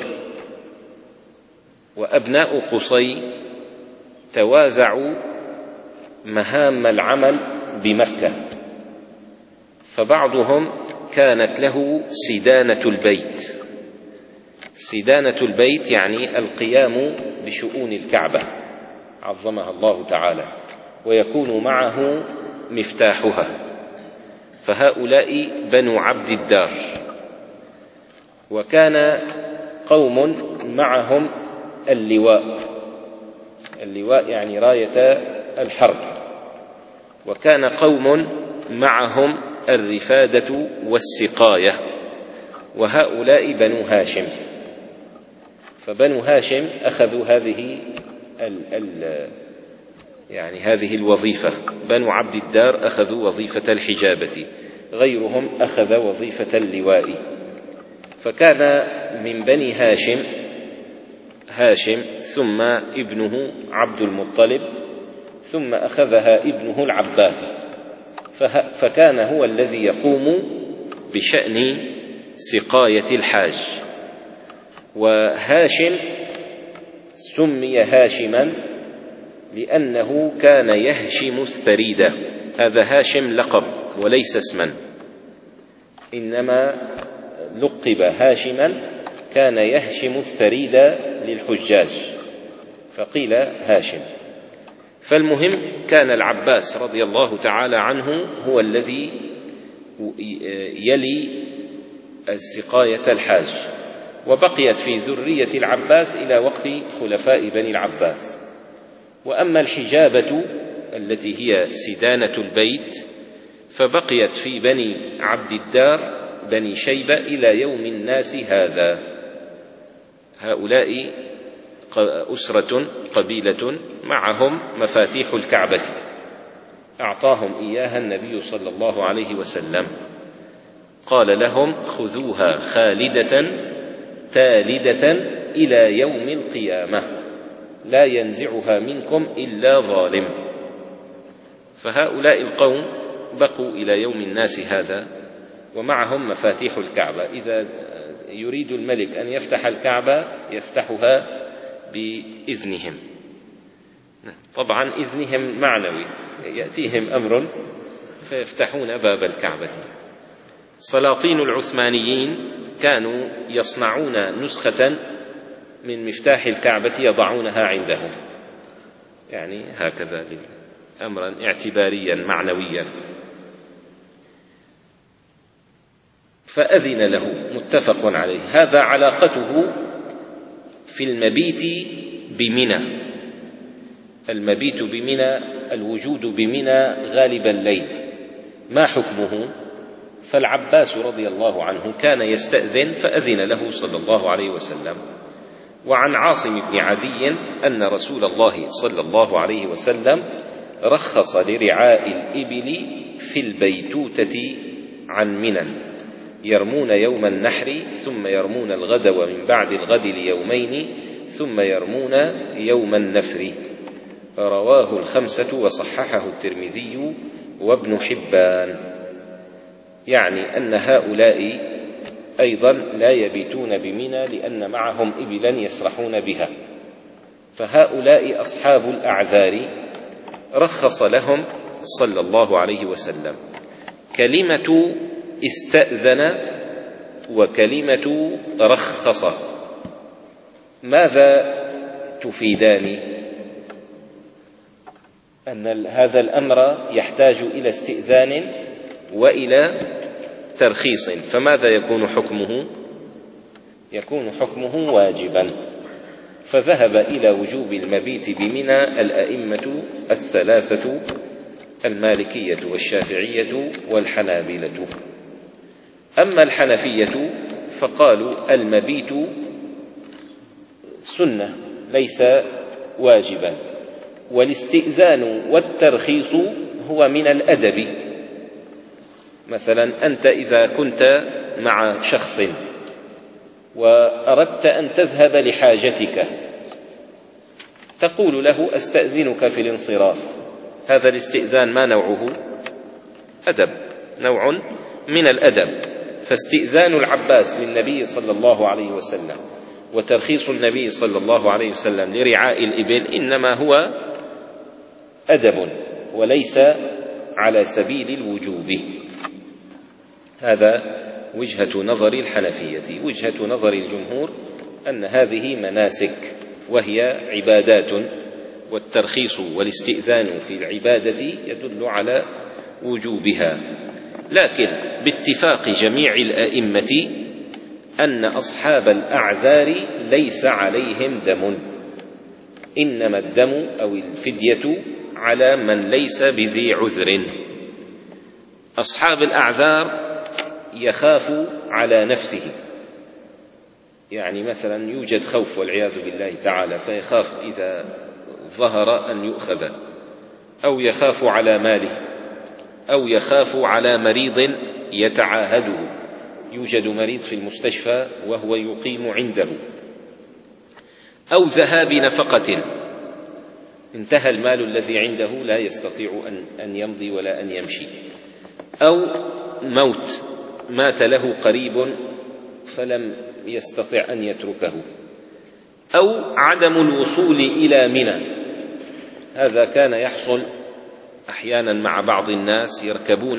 وأبناء قصي توازعوا مهام العمل بمكة، فبعضهم كانت له سدانة البيت. سدانة البيت يعني القيام بشؤون الكعبة عظمها الله تعالى، ويكون معه مفتاحها، فهؤلاء بنو عبد الدار. وكان قوم معهم اللواء، اللواء يعني راية الحرب، وكان قوم معهم الرفادة والسقاية، وهؤلاء بنو هاشم. فبنو هاشم أخذوا هذه ال ال يعني هذه الوظيفة، بنو عبد الدار أخذوا وظيفة الحجابة، غيرهم أخذ وظيفة اللواء. فكان من بني هاشم هاشم ثم ابنه عبد المطلب، ثم أخذها ابنه العباس، فكان هو الذي يقوم بشأن سقاية الحاج. وهاشم سمي هاشما لأنه كان يهشم الثريدة، هذا هاشم لقب وليس اسما، إنما لقب هاشما، كان يهشم الثريدة للحجاج فقيل هاشم. فالمهم كان العباس رضي الله تعالى عنه هو الذي يلي السقاية الحاج، وبقيت في ذرية العباس إلى وقت خلفاء بني العباس. وأما الحجابة التي هي سدانة البيت فبقيت في بني عبد الدار بني شيبة إلى يوم الناس هذا. هؤلاء أسرة قبيلة معهم مفاتيح الكعبة، أعطاهم إياها النبي صلى الله عليه وسلم، قال لهم خذوها خالدة تالدة إلى يوم القيامة، لا ينزعها منكم إلا ظالم. فهؤلاء القوم بقوا إلى يوم الناس هذا ومعهم مفاتيح الكعبة. إذا يريد الملك أن يفتح الكعبة يفتحها بإذنهم، طبعا إذنهم معنوي، يأتيهم أمر فيفتحون باب الكعبة. سلاطين العثمانيين كانوا يصنعون نسخة من مفتاح الكعبة يضعونها عندهم، يعني هكذا أمرا اعتباريا معنويا. فأذن له، متفق عليه. هذا علاقته في المبيت بمنى. المبيت بمنى، الوجود بمنى غالب الليل، ما حكمه؟ فالعباس رضي الله عنه كان يستأذن فأذن له صلى الله عليه وسلم. وعن عاصم بن عدي أن رسول الله صلى الله عليه وسلم رخص لرعاء الإبل في البيتوتة عن منى، يرمون يوم النحر ثم يرمون الغد ومن بعد الغد ليومين ثم يرمون يوم النفر. رواه الخمسة وصححه الترمذي وابن حبان. يعني أن هؤلاء أيضا لا يبيتون بمنى لأن معهم إبلا يسرحون بها، فهؤلاء أصحاب الأعذار رخص لهم صلى الله عليه وسلم. كلمة استأذن وكلمة رخص ماذا تفيدان؟ أن هذا الأمر يحتاج إلى استئذان وإلى ترخيص، فماذا يكون حكمه؟ يكون حكمه واجبا. فذهب إلى وجوب المبيت بمنى الأئمة الثلاثة، المالكية والشافعية والحنابلة. أما الحنفية فقالوا المبيت سنة ليس واجبا. والاستئذان والترخيص هو من الأدب. مثلا أنت إذا كنت مع شخص وأردت أن تذهب لحاجتك تقول له أستأذنك في الانصراف، هذا الاستئذان ما نوعه؟ أدب، نوع من الأدب. فاستئذان العباس للنبي صلى الله عليه وسلم وترخيص النبي صلى الله عليه وسلم لرعاء الإبل إنما هو أدب وليس على سبيل الوجوب. هذا وجهة نظر الحنفية. وجهة نظر الجمهور أن هذه مناسك وهي عبادات، والترخيص والاستئذان في العبادة يدل على وجوبها. لكن باتفاق جميع الأئمة أن أصحاب الأعذار ليس عليهم دم، إنما الدم أو الفدية على من ليس بذي عذر. أصحاب الأعذار يخاف على نفسه، يعني مثلا يوجد خوف والعياذ بالله تعالى فيخاف إذا ظهر أن يؤخذ، أو يخاف على ماله، أو يخاف على مريض يتعاهده، يوجد مريض في المستشفى وهو يقيم عنده، أو ذهاب نفقة، انتهى المال الذي عنده لا يستطيع أن يمضي ولا أن يمشي، أو موت، مات له قريب فلم يستطع أن يتركه، أو عدم الوصول إلى منى. هذا كان يحصل أحيانا مع بعض الناس يركبون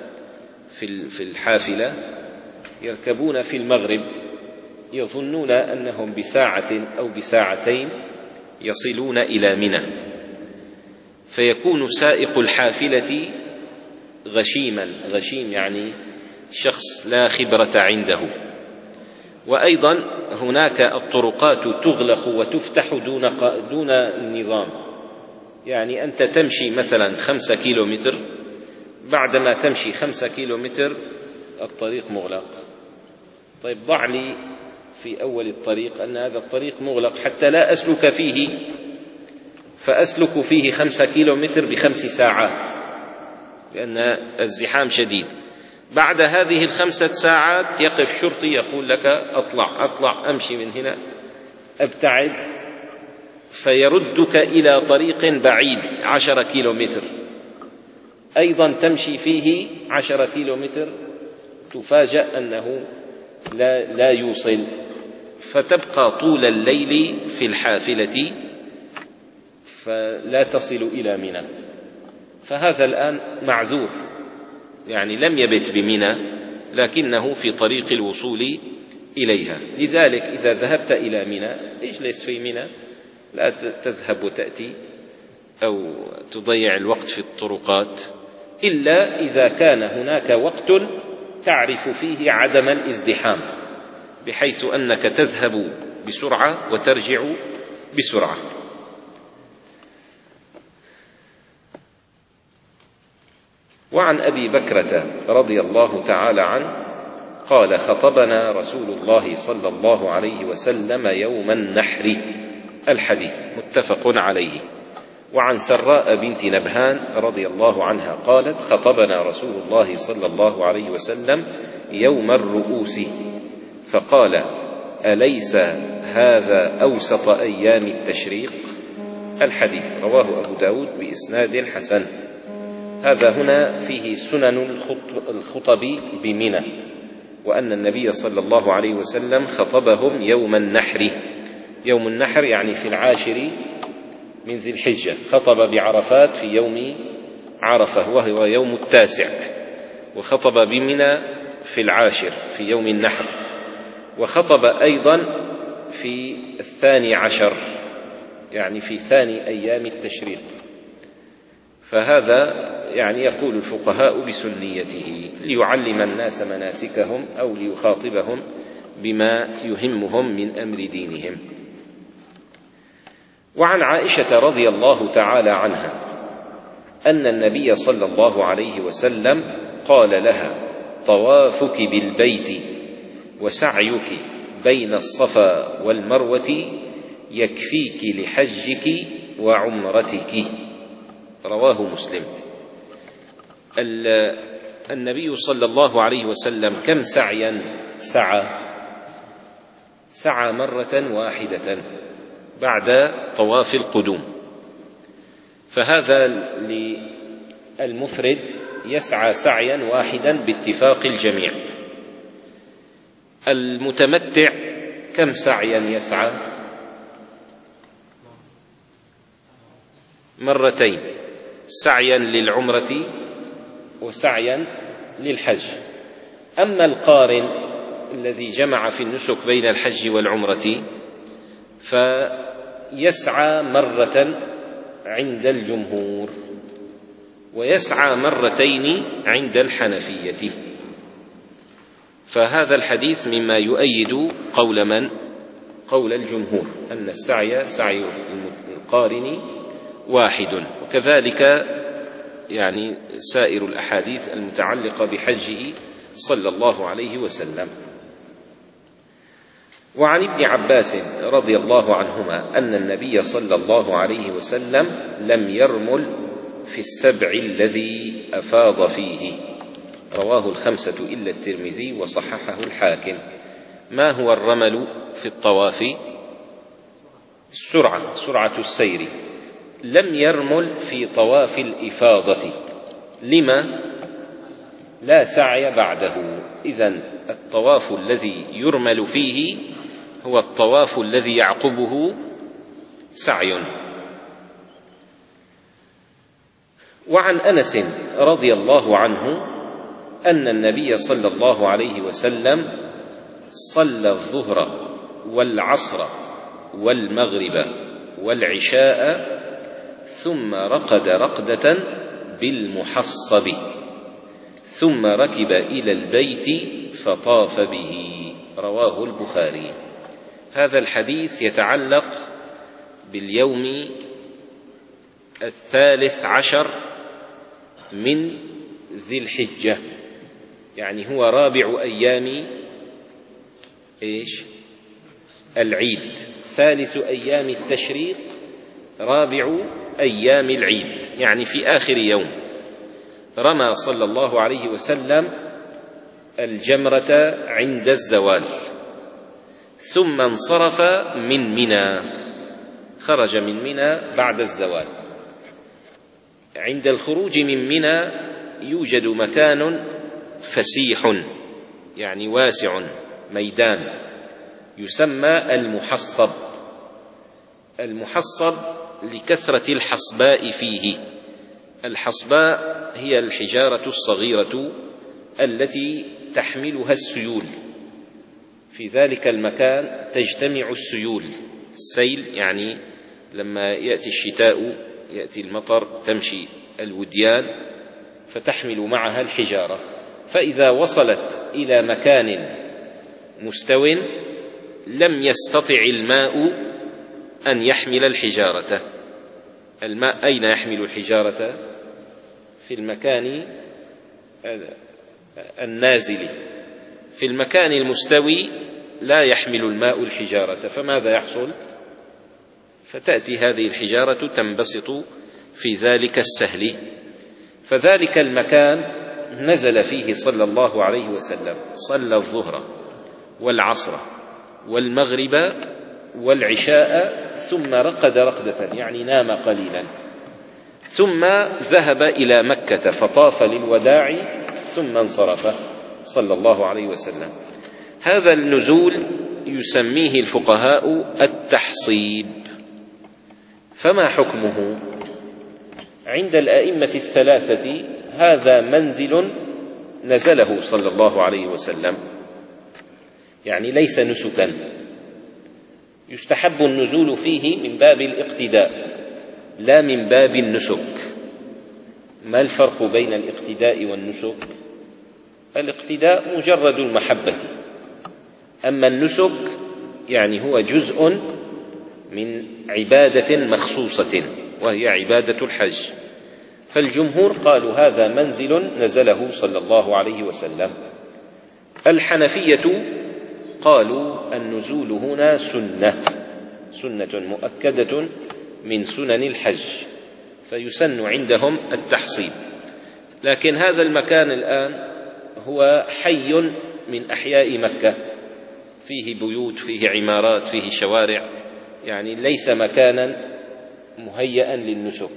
في الحافلة، يركبون في المغرب يظنون أنهم بساعة أو بساعتين يصلون إلى منى، فيكون سائق الحافلة غشيما، غشيم يعني شخص لا خبرة عنده. وأيضا هناك الطرقات تغلق وتفتح دون دون النظام، يعني أنت تمشي مثلا خمسة كيلو متر، بعدما تمشي خمسة كيلو متر الطريق مغلق. طيب ضع لي في أول الطريق أن هذا الطريق مغلق حتى لا أسلك فيه، فأسلك فيه خمسة كيلو متر بخمس ساعات لأن الزحام شديد. بعد هذه الخمسة ساعات يقف شرطي يقول لك أطلع أطلع أمشي من هنا أبتعد، فيردك إلى طريق بعيد عشرة كيلو متر، أيضا تمشي فيه عشرة كيلو متر، تفاجأ أنه لا, لا يوصل، فتبقى طول الليل في الحافلة فلا تصل إلى منى. فهذا الآن معذور، يعني لم يبت بمنى لكنه في طريق الوصول إليها. لذلك إذا ذهبت إلى منى اجلس في منى، لا تذهب وتأتي أو تضيع الوقت في الطرقات، إلا إذا كان هناك وقت تعرف فيه عدم الازدحام بحيث أنك تذهب بسرعة وترجع بسرعة. وعن أبي بكرة رضي الله تعالى عنه قال: خطبنا رسول الله صلى الله عليه وسلم يوم النحر. الحديث متفق عليه. وعن سراء بنت نبهان رضي الله عنها قالت: خطبنا رسول الله صلى الله عليه وسلم يوم الرؤوس فقال: أليس هذا أوسط أيام التشريق؟ الحديث رواه أبو داود بإسناد حسن. هذا هنا فيه سنن الخطب بمنى، وأن النبي صلى الله عليه وسلم خطبهم يوم النحر. يوم النحر يعني في العاشر من ذي الحجة، خطب بعرفات في يوم عرفة وهو يوم التاسع، وخطب بمنى في العاشر في يوم النحر، وخطب أيضا في الثاني عشر يعني في ثاني أيام التشريق. فهذا يعني يقول الفقهاء بسنيته ليعلم الناس مناسكهم أو ليخاطبهم بما يهمهم من أمر دينهم. وعن عائشة رضي الله تعالى عنها أن النبي صلى الله عليه وسلم قال لها: طوافك بالبيت وسعيك بين الصفا والمروة يكفيك لحجك وعمرتك. رواه مسلم. النبي صلى الله عليه وسلم كم سعيا سعى؟ سعى مرة واحدة بعد طواف القدوم، فهذا للمفرد يسعى سعيا واحدا باتفاق الجميع. المتمتع كم سعيا يسعى؟ مرتين، سعيا للعمرة وسعيا للحج. أما القارن الذي جمع في النسك بين الحج والعمرة فيسعى مرة عند الجمهور ويسعى مرتين عند الحنفية. فهذا الحديث مما يؤيد قول من؟ قول الجمهور أن السعي سعي القارن واحد، وكذلك يعني سائر الأحاديث المتعلقة بحجه صلى الله عليه وسلم. وعن ابن عباس رضي الله عنهما أن النبي صلى الله عليه وسلم لم يرمل في السبع الذي أفاض فيه. رواه الخمسة إلا الترمذي وصححه الحاكم. ما هو الرمل في الطواف؟ السرعة، سرعة السير. لم يرمل في طواف الإفاضة. لما؟ لا سعي بعده. إذن الطواف الذي يرمل فيه هو الطواف الذي يعقبه سعي. وعن أنس رضي الله عنه أن النبي صلى الله عليه وسلم صلى الظهر والعصر والمغرب والعشاء ثم رقد رقدة بالمحصب ثم ركب إلى البيت فطاف به. رواه البخاري. هذا الحديث يتعلق باليوم الثالث عشر من ذي الحجة، يعني هو رابع أيام إيش؟ العيد، ثالث أيام التشريق، رابع أيام العيد، يعني في آخر يوم. رمى صلى الله عليه وسلم الجمرة عند الزوال ثم انصرف من منى، خرج من منى بعد الزوال. عند الخروج من منى يوجد مكان فسيح يعني واسع، ميدان يسمى المحصب. المحصب لكثرة الحصباء فيه. الحصباء هي الحجارة الصغيرة التي تحملها السيول. في ذلك المكان تجتمع السيول. السيل يعني لما يأتي الشتاء يأتي المطر تمشي الوديان فتحمل معها الحجارة، فإذا وصلت إلى مكان مستو لم يستطع الماء أن يحمل الحجارة. الماء أين يحمل الحجارة؟ في المكان النازل. في المكان المستوي لا يحمل الماء الحجارة، فماذا يحصل؟ فتأتي هذه الحجارة تنبسط في ذلك السهل. فذلك المكان نزل فيه صلى الله عليه وسلم، صلى الظهر والعصر والمغرب والعشاء ثم رقد رقدة يعني نام قليلا، ثم ذهب إلى مكة فطاف للوداع ثم انصرف صلى الله عليه وسلم. هذا النزول يسميه الفقهاء التحصيب. فما حكمه؟ عند الأئمة الثلاثة هذا منزل نزله صلى الله عليه وسلم، يعني ليس نسكا. يستحب النزول فيه من باب الاقتداء لا من باب النسك. ما الفرق بين الاقتداء والنسك؟ الاقتداء مجرد المحبة، أما النسك يعني هو جزء من عبادة مخصوصة وهي عبادة الحج. فالجمهور قالوا هذا منزل نزله صلى الله عليه وسلم. الحنفية قالوا النزول هنا سنة، سنة مؤكدة من سنن الحج، فيسن عندهم التحصيب. لكن هذا المكان الآن هو حي من أحياء مكة، فيه بيوت، فيه عمارات، فيه شوارع، يعني ليس مكانا مهيئا للنسك.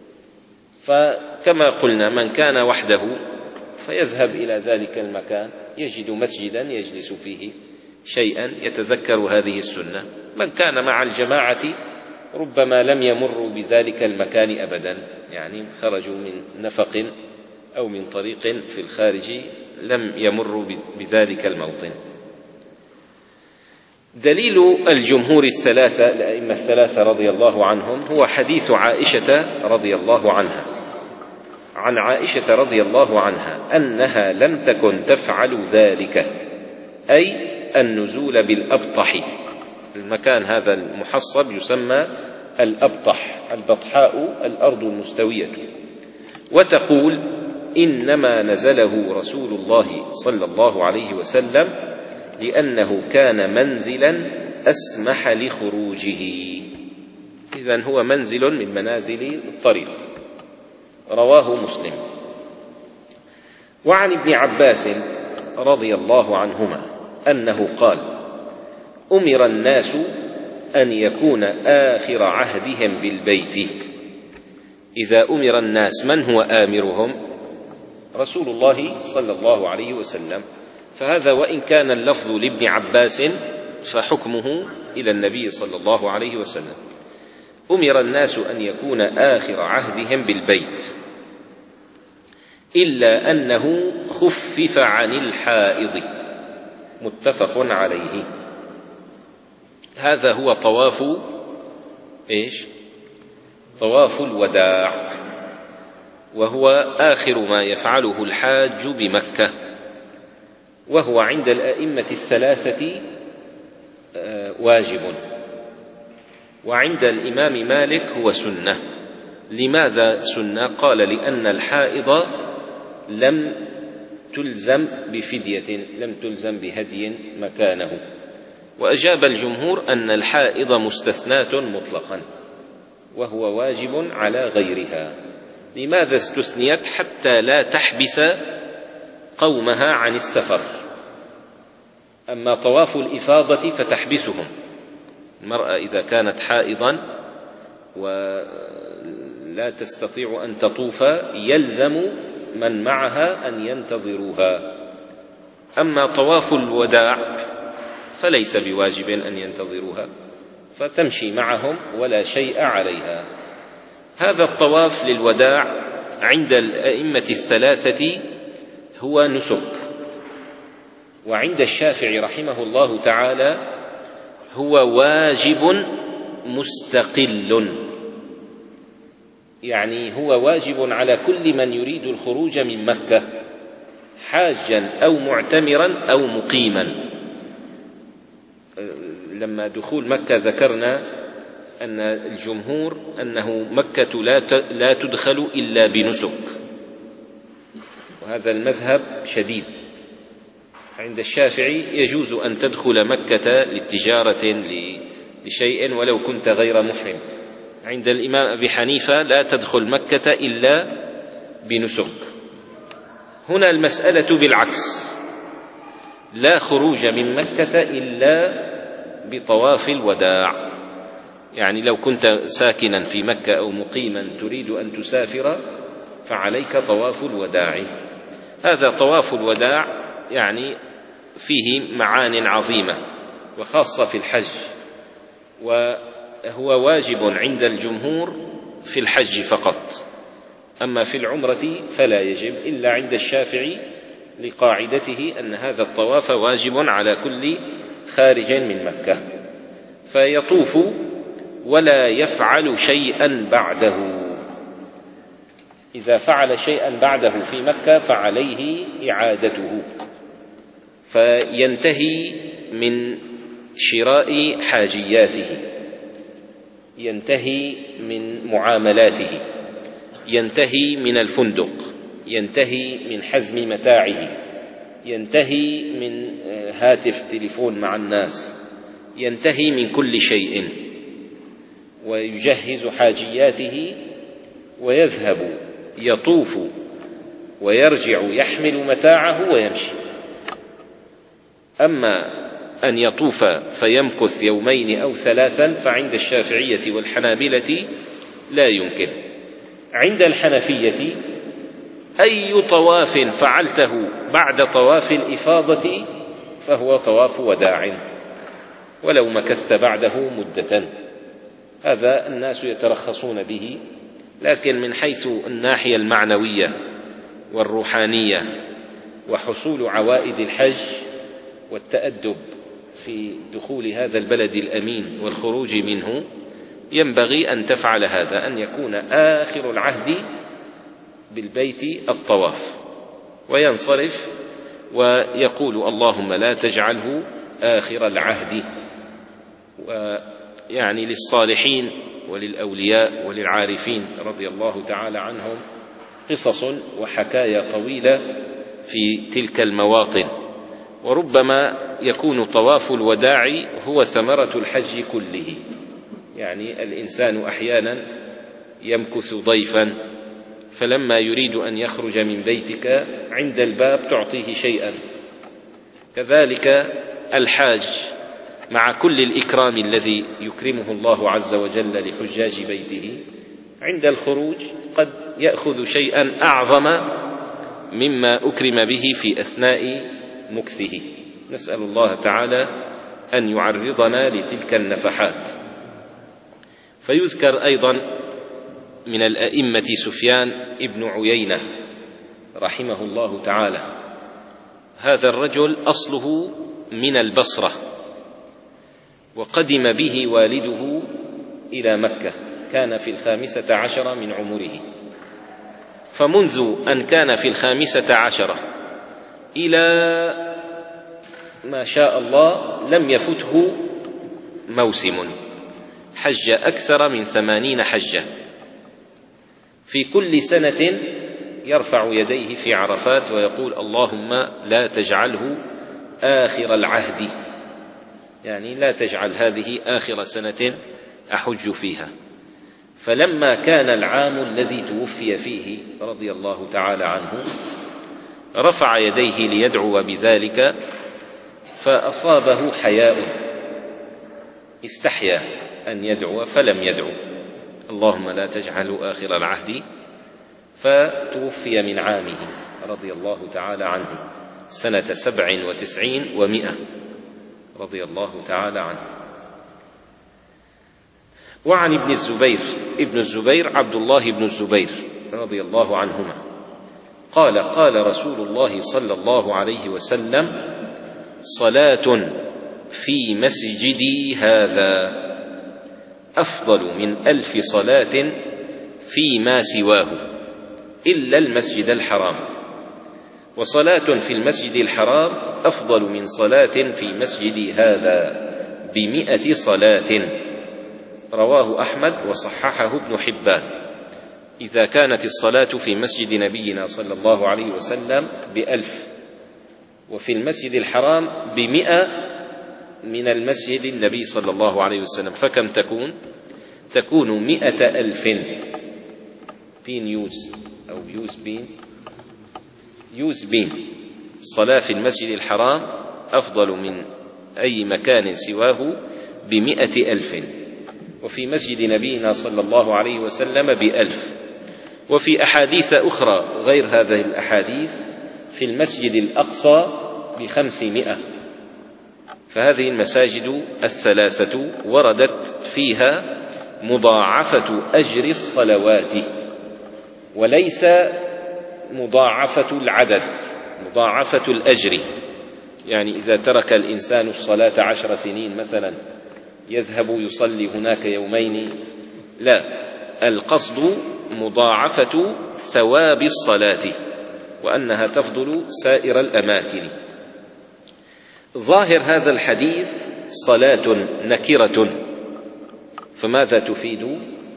فكما قلنا من كان وحده فيذهب إلى ذلك المكان يجد مسجدا يجلس فيه شيئا يتذكر هذه السنة. من كان مع الجماعة ربما لم يمروا بذلك المكان أبدا، يعني خرجوا من نفق أو من طريق في الخارج لم يمروا بذلك الموطن. دليل الجمهور الثلاثة الأئمة الثلاثة رضي الله عنهم هو حديث عائشة رضي الله عنها. عن عائشة رضي الله عنها أنها لم تكن تفعل ذلك، أي النزول بالأبطح. المكان هذا المحصب يسمى الأبطح، البطحاء الأرض المستوية. وتقول إنما نزله رسول الله صلى الله عليه وسلم لأنه كان منزلا أسمح لخروجه. إذن هو منزل من منازل الطريق. رواه مسلم. وعن ابن عباس رضي الله عنهما أنه قال أمر الناس أن يكون آخر عهدهم بالبيت. إذا أمر الناس من هو آمرهم؟ رسول الله صلى الله عليه وسلم. فهذا وإن كان اللفظ لابن عباس فحكمه إلى النبي صلى الله عليه وسلم. أمر الناس أن يكون آخر عهدهم بالبيت إلا أنه خفف عن الحائض. متفق عليه. هذا هو طواف إيش؟ طواف الوداع، وهو آخر ما يفعله الحاج بمكة، وهو عند الأئمة الثلاثة واجب، وعند الإمام مالك هو سنة. لماذا سنة؟ قال لأن الحائض لم تلزم بفدية، لم تلزم بهدي مكانه. وأجاب الجمهور أن الحائض مستثناة مطلقا، وهو واجب على غيرها. لماذا استثنيت؟ حتى لا تحبس قومها عن السفر. أما طواف الإفاضة فتحبسهم. المرأة إذا كانت حائضا ولا تستطيع أن تطوف يلزم من معها أن ينتظروها. أما طواف الوداع فليس بواجب أن ينتظروها، فتمشي معهم ولا شيء عليها. هذا الطواف للوداع عند الأئمة الثلاثة هو نسك، وعند الشافعي رحمه الله تعالى هو واجب مستقل، يعني هو واجب على كل من يريد الخروج من مكة حاجا أو معتمرا أو مقيما. لما دخول مكة ذكرنا أن الجمهور أنه مكة لا تدخل إلا بنسك، وهذا المذهب شديد. عند الشافعي يجوز أن تدخل مكة للتجارة لشيء ولو كنت غير محرم. عند الإمام أبي حنيفة لا تدخل مكة إلا بنسك. هنا المسألة بالعكس، لا خروج من مكة إلا بطواف الوداع. يعني لو كنت ساكنا في مكة أو مقيما تريد أن تسافر فعليك طواف الوداع. هذا طواف الوداع يعني فيه معان عظيمة، وخاصة في الحج، وهو واجب عند الجمهور في الحج فقط. أما في العمرة فلا يجب إلا عند الشافعي لقاعدته أن هذا الطواف واجب على كل خارج من مكة. فيطوف ولا يفعل شيئا بعده. إذا فعل شيئا بعده في مكة فعليه إعادته، فينتهي من شراء حاجياته، ينتهي من معاملاته، ينتهي من الفندق، ينتهي من حزم متاعه، ينتهي من هاتف تليفون مع الناس، ينتهي من كل شيء. ويجهز حاجياته ويذهب يطوف ويرجع يحمل متاعه ويمشي. أما أن يطوف فيمكث يومين أو ثلاثا فعند الشافعية والحنابلة لا يمكن. عند الحنفية أي طواف فعلته بعد طواف الإفاضة فهو طواف وداع ولو مكثت بعده مدة. هذا الناس يترخصون به، لكن من حيث الناحية المعنوية والروحانية وحصول عوائد الحج والتأدب في دخول هذا البلد الأمين والخروج منه ينبغي أن تفعل هذا، أن يكون آخر العهد بالبيت الطواف، وينصرف ويقول اللهم لا تجعله آخر العهد. ويعني للصالحين وللأولياء وللعارفين رضي الله تعالى عنهم قصص وحكايا طويلة في تلك المواطن، وربما يكون طواف الوداع هو ثمرة الحج كله. يعني الإنسان أحيانا يمكث ضيفا، فلما يريد أن يخرج من بيتك عند الباب تعطيه شيئا. كذلك الحاج مع كل الإكرام الذي يكرمه الله عز وجل لحجاج بيته، عند الخروج قد يأخذ شيئا أعظم مما أكرم به في أثناء مكثه. نسأل الله تعالى أن يعرضنا لتلك النفحات. فيذكر أيضا من الأئمة سفيان ابن عيينة رحمه الله تعالى. هذا الرجل أصله من البصرة، وقدم به والده إلى مكة، كان في الخامسة عشر من عمره، فمنذ أن كان في الخامسة عشرة إلى ما شاء الله لم يفته موسم، حج أكثر من ثمانين حجة. في كل سنة يرفع يديه في عرفات ويقول اللهم لا تجعله آخر العهد، يعني لا تجعل هذه آخر سنة أحج فيها. فلما كان العام الذي توفي فيه رضي الله تعالى عنه رفع يديه ليدعو بذلك، فأصابه حياء، استحيا أن يدعو فلم يدعو اللهم لا تجعل آخر العهد، فتوفي من عامه رضي الله تعالى عنه سنة سبع وتسعين ومئة رضي الله تعالى عنه. وعن ابن الزبير ابن الزبير عبد الله بن الزبير رضي الله عنهما قال قال رسول الله صلى الله عليه وسلم صلاة في مسجدي هذا أفضل من ألف صلاة فيما سواه إلا المسجد الحرام، وصلاة في المسجد الحرام أفضل من صلاة في مسجدي هذا بمئة صلاة. رواه أحمد وصححه ابن حبان. إذا كانت الصلاة في مسجد نبينا صلى الله عليه وسلم بألف، وفي المسجد الحرام بمئة من المسجد النبي صلى الله عليه وسلم، فكم تكون؟ تكون مئة ألف. بين يوز أو يوز بين يوز بين الصلاة في المسجد الحرام أفضل من أي مكان سواه بمئة ألف، وفي مسجد نبينا صلى الله عليه وسلم بألف. وفي أحاديث أخرى غير هذه الأحاديث في المسجد الأقصى بخمسمائة. فهذه المساجد الثلاثة وردت فيها مضاعفة أجر الصلوات، وليس مضاعفة العدد، مضاعفة الأجر. يعني إذا ترك الإنسان الصلاة عشر سنين مثلا يذهب يصلي هناك يومين، لا، القصد مضاعفة ثواب الصلاة، وأنها تفضل سائر الأماكن. ظاهر هذا الحديث صلاة نكرة، فماذا تفيد؟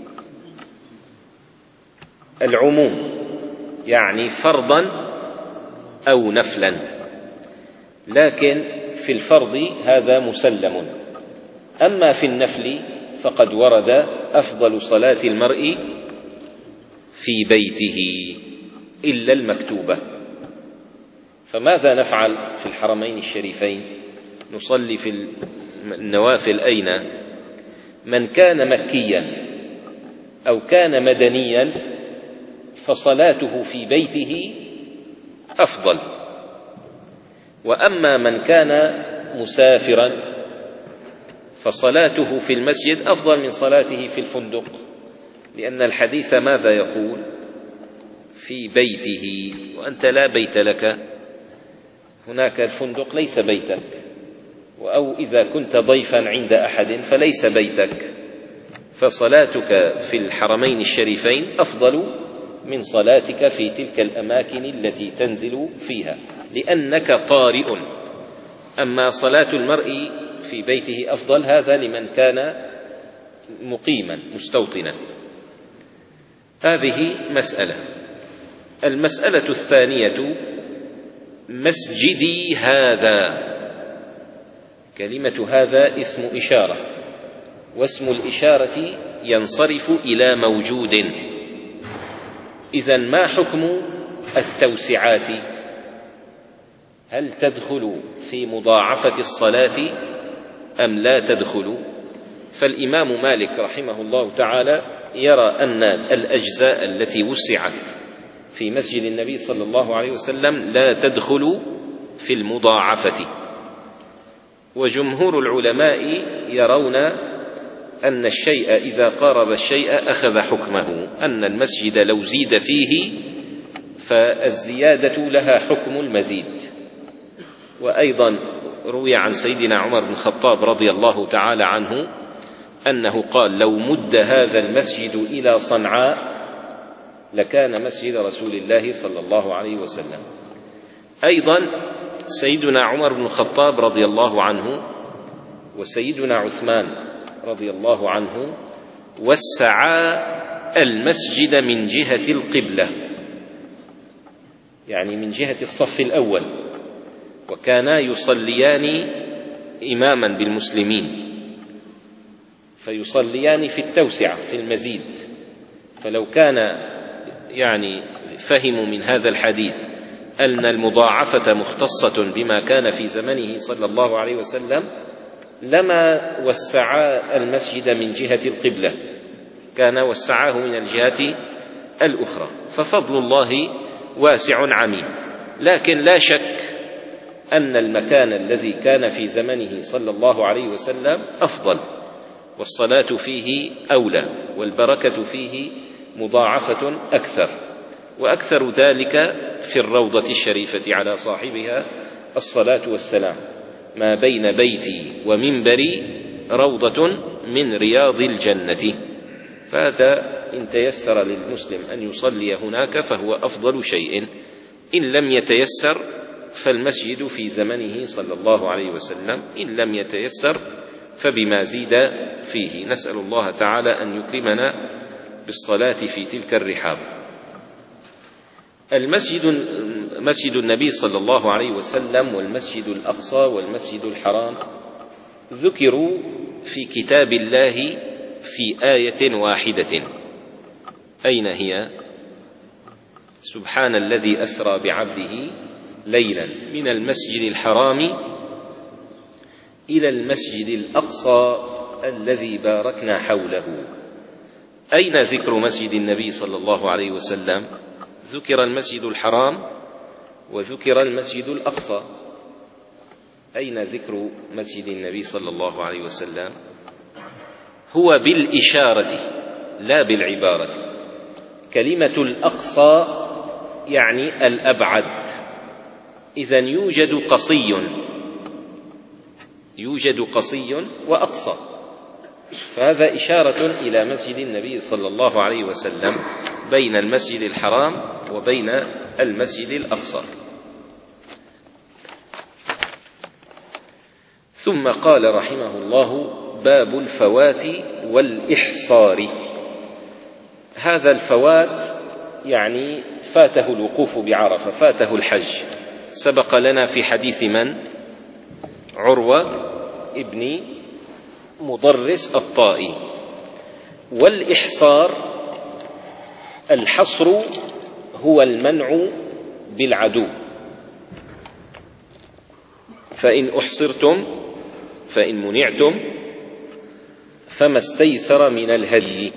العموم، يعني فرضا أو نفلا، لكن في الفرض هذا مسلم، أما في النفل فقد ورد أفضل صلاة المرء في بيته إلا المكتوبة. فماذا نفعل في الحرمين الشريفين؟ نصلي في النوافل أين؟ من كان مكيا أو كان مدنيا فصلاته في بيته أفضل، وأما من كان مسافرا فصلاته في المسجد أفضل من صلاته في الفندق، لأن الحديث ماذا يقول؟ في بيته، وأنت لا بيت لك هناك، الفندق ليس بيتك، أو إذا كنت ضيفا عند أحد فليس بيتك، فصلاتك في الحرمين الشريفين أفضل من صلاتك في تلك الأماكن التي تنزل فيها، لأنك طارئ. أما صلاة المرء في بيته أفضل، هذا لمن كان مقيما مستوطنا. هذه مسألة. المسألة الثانية: مسجدي هذا. كلمة هذا اسم إشارة، واسم الإشارة ينصرف إلى موجود. إذن ما حكم التوسعات؟ هل تدخل في مضاعفة الصلاة أم لا تدخل؟ فالإمام مالك رحمه الله تعالى يرى أن الأجزاء التي وسعت في مسجد النبي صلى الله عليه وسلم لا تدخل في المضاعفة، وجمهور العلماء يرون أن الشيء إذا قارب الشيء أخذ حكمه، أن المسجد لو زيد فيه فالزيادة لها حكم المزيد. وأيضا روي عن سيدنا عمر بن الخطاب رضي الله تعالى عنه أنه قال: لو مد هذا المسجد إلى صنعاء لكان مسجد رسول الله صلى الله عليه وسلم. أيضا سيدنا عمر بن الخطاب رضي الله عنه وسيدنا عثمان رضي الله عنه وسعا المسجد من جهة القبلة، يعني من جهة الصف الأول، وكانا يصليان إماما بالمسلمين، فيصليان في التوسعة في المزيد. فلو كان يعني فهموا من هذا الحديث أن المضاعفة مختصة بما كان في زمنه صلى الله عليه وسلم لما وسعا المسجد من جهة القبلة، كان وسعاه من الجهة الأخرى. ففضل الله واسع عميم، لكن لا شك أن المكان الذي كان في زمنه صلى الله عليه وسلم أفضل، والصلاة فيه أولى، والبركة فيه مضاعفة أكثر، وأكثر ذلك في الروضة الشريفة على صاحبها الصلاة والسلام: ما بين بيتي ومنبري روضة من رياض الجنة. فهذا إن تيسر للمسلم أن يصلي هناك فهو أفضل شيء، إن لم يتيسر فالمسجد في زمنه صلى الله عليه وسلم، إن لم يتيسر فبما زيد فيه. نسأل الله تعالى أن يكرمنا بالصلاة في تلك الرحاب. المسجد مسجد النبي صلى الله عليه وسلم والمسجد الأقصى والمسجد الحرام ذكروا في كتاب الله في آية واحدة. أين هي؟ سبحان الذي أسرى بعبده ليلا من المسجد الحرام إلى المسجد الأقصى الذي باركنا حوله. أين ذكر مسجد النبي صلى الله عليه وسلم؟ ذكر المسجد الحرام وذكر المسجد الأقصى. أين ذكر مسجد النبي صلى الله عليه وسلم؟ هو بالإشارة لا بالعبارة. كلمة الأقصى يعني الأبعد، إذن يوجد قصي يوجد قصي وأقصى، فهذا إشارة إلى مسجد النبي صلى الله عليه وسلم بين المسجد الحرام وبين المسجد الأقصى. ثم قال رحمه الله: باب الفوات والإحصار. هذا الفوات يعني فاته الوقوف بعرفة، فاته الحج. سبق لنا في حديث من؟ عروة ابن مضرس الطائي والإحصار الحصر هو المنع بالعدو، فإن أحصرتم فإن منعتم فما استيسر من الهدي،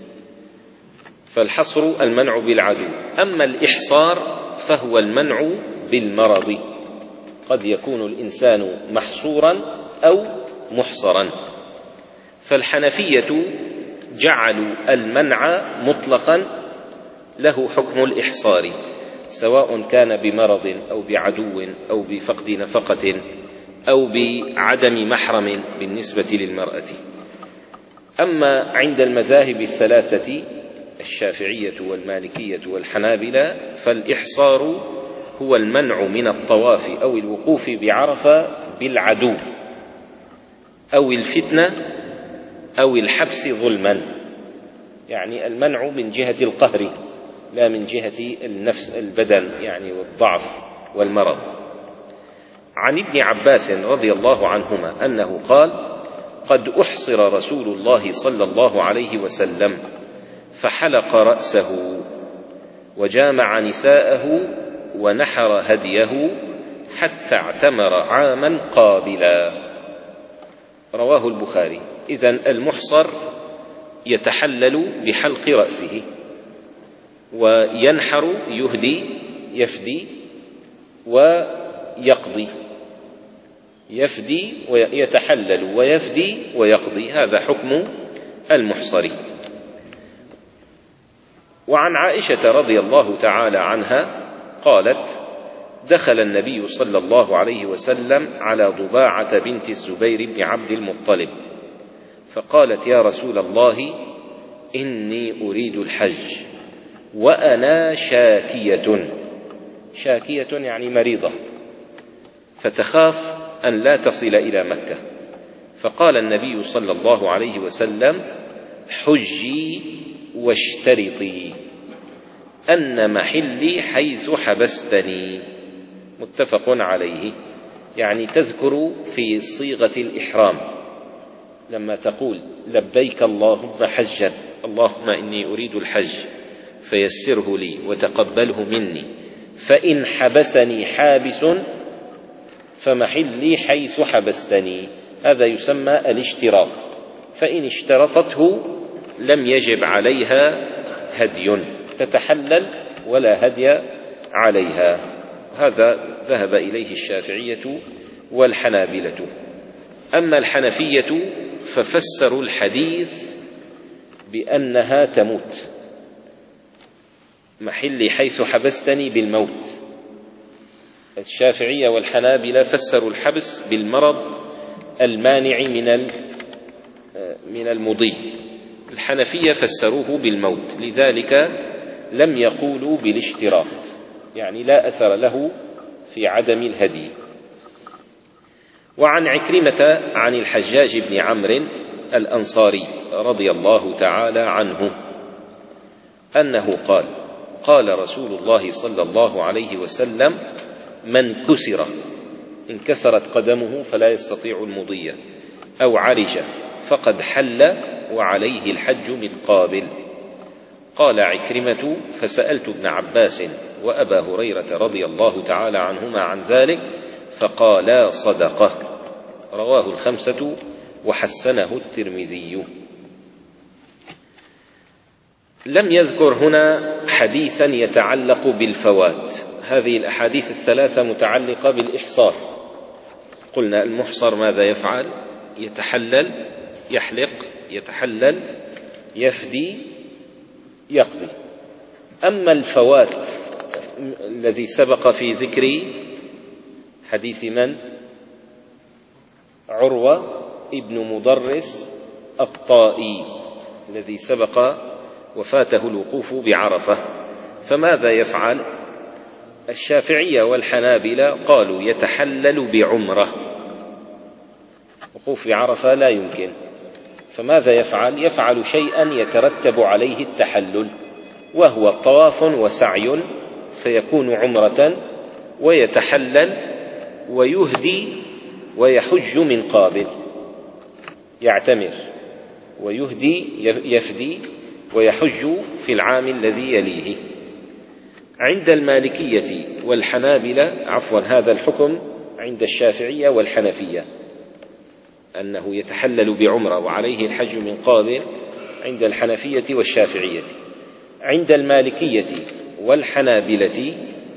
فالحصر المنع بالعدو. أما الإحصار فهو المنع بالمرض، قد يكون الإنسان محصورا أو محصرا. فالحنفية جعلوا المنع مطلقا له حكم الإحصار، سواء كان بمرض أو بعدو أو بفقد نفقة أو بعدم محرم بالنسبة للمرأة. أما عند المذاهب الثلاثة الشافعية والمالكية والحنابلة فالإحصار هو المنع من الطواف أو الوقوف بعرفة بالعدو أو الفتنة أو الحبس ظلما، يعني المنع من جهة القهر لا من جهة النفس البدن يعني والضعف والمرض. عن ابن عباس رضي الله عنهما أنه قال: قد أحصر رسول الله صلى الله عليه وسلم فحلق رأسه وجامع نساءه ونحر هديه حتى اعتمر عاما قابلا. رواه البخاري. إذن المحصر يتحلل بحلق رأسه وينحر يهدي يفدي ويقضي، يفدي ويتحلل ويفدي ويقضي، هذا حكم المحصر. وعن عائشة رضي الله تعالى عنها قالت: دخل النبي صلى الله عليه وسلم على ضباعة بنت الزبير بن عبد المطلب فقالت: يا رسول الله إني أريد الحج وأنا شاكية، شاكية يعني مريضة، فتخاف أن لا تصل إلى مكة. فقال النبي صلى الله عليه وسلم: حجي واشترطي أن محلي حيث حبستني. متفق عليه. يعني تذكر في صيغة الإحرام لما تقول: لبيك اللهم حجا، اللهم إني أريد الحج فيسره لي وتقبله مني، فإن حبسني حابس فمحلي حيث حبستني. هذا يسمى الاشتراط، فإن اشترطته لم يجب عليها هدي، تتحلل ولا هدي عليها. هذا ذهب إليه الشافعية والحنابلة. أما الحنفية ففسروا الحديث بأنها تموت، محلي حيث حبستني بالموت. الشافعية والحنابلة فسروا الحبس بالمرض المانع من من المضي، الحنفية فسروه بالموت، لذلك لم يقولوا بالاشتراط، يعني لا أثر له في عدم الهدي. وعن عكرمة عن الحجاج بن عمرو الأنصاري رضي الله تعالى عنه أنه قال: قال رسول الله صلى الله عليه وسلم: من كسر، انكسرت قدمه فلا يستطيع المضي، أو عرج فقد حل وعليه الحج من قابل. قال عكرمة: فسألت ابن عباس وأبا هريرة رضي الله تعالى عنهما عن ذلك فقالا صدقه. رواه الخمسة وحسنه الترمذي. لم يذكر هنا حديثا يتعلق بالفوات، هذه الأحاديث الثلاثة متعلقة بالإحصار. قلنا المحصر ماذا يفعل؟ يتحلل، يحلق، يتحلل، يفدي، يقضي. أما الفوات الذي سبق في ذكر حديث من؟ عروة ابن مضرس الطائي الذي سبق وفاته الوقوف بعرفة، فماذا يفعل؟ الشافعية والحنابلة قالوا يتحلل بعمرة، وقوف بعرفة لا يمكن، فماذا يفعل؟ يفعل شيئا يترتب عليه التحلل، وهو طواف وسعي، فيكون عمرة ويتحلل ويهدي ويحج من قابل، يعتمر ويهدي يفدي ويحج في العام الذي يليه. عند المالكية والحنابلة عفوا هذا الحكم عند الشافعية والحنفية أنه يتحلل بعمرة وعليه الحج من قابل عند الحنفية والشافعية. عند المالكية والحنابلة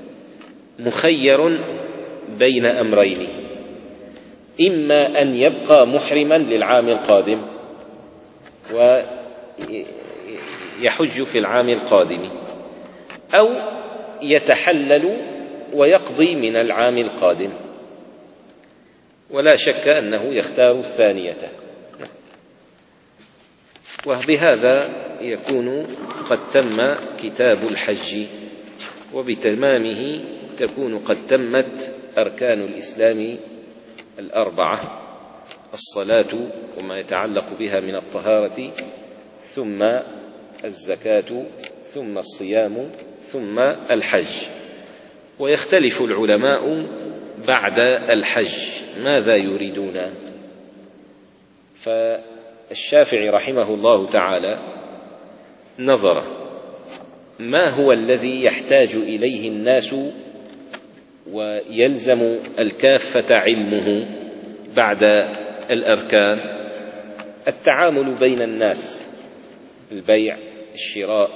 مخير بين أمرين، إما أن يبقى محرما للعام القادم ويحج في العام القادم، أو يتحلل ويقضي من العام القادم، ولا شك أنه يختار الثانية. وبهذا يكون قد تم كتاب الحج، وبتمامه تكون قد تمت أركان الإسلام الأربعة: الصلاة وما يتعلق بها من الطهارة، ثم الزكاة، ثم الصيام، ثم الحج. ويختلف العلماء بعد الحج ماذا يريدون. فالشافعي رحمه الله تعالى نظر ما هو الذي يحتاج إليه الناس ويلزم الكافة علمه بعد الأركان: التعامل بين الناس، البيع، الشراء،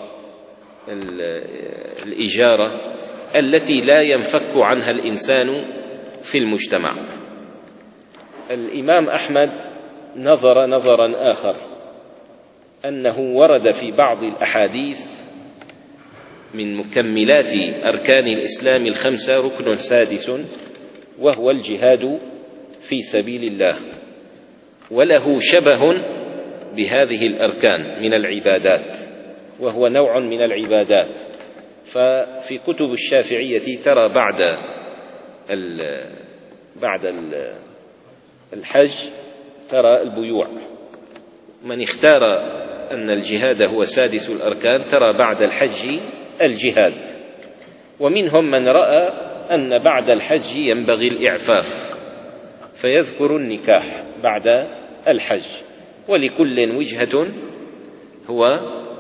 الإجارة التي لا ينفك عنها الإنسان في المجتمع. الإمام أحمد نظر نظرا آخر، أنه ورد في بعض الأحاديث من مكملات أركان الإسلام الخمسة ركن سادس، وهو الجهاد في سبيل الله، وله شبه بهذه الأركان من العبادات، وهو نوع من العبادات. ففي كتب الشافعية ترى بعد ال بعد ال الحج ترى البيوع. من اختار أن الجهاد هو سادس الأركان ترى بعد الحج الجهاد. ومنهم من رأى أن بعد الحج ينبغي الإعفاف فيذكر النكاح بعد الحج. ولكل وجهة هو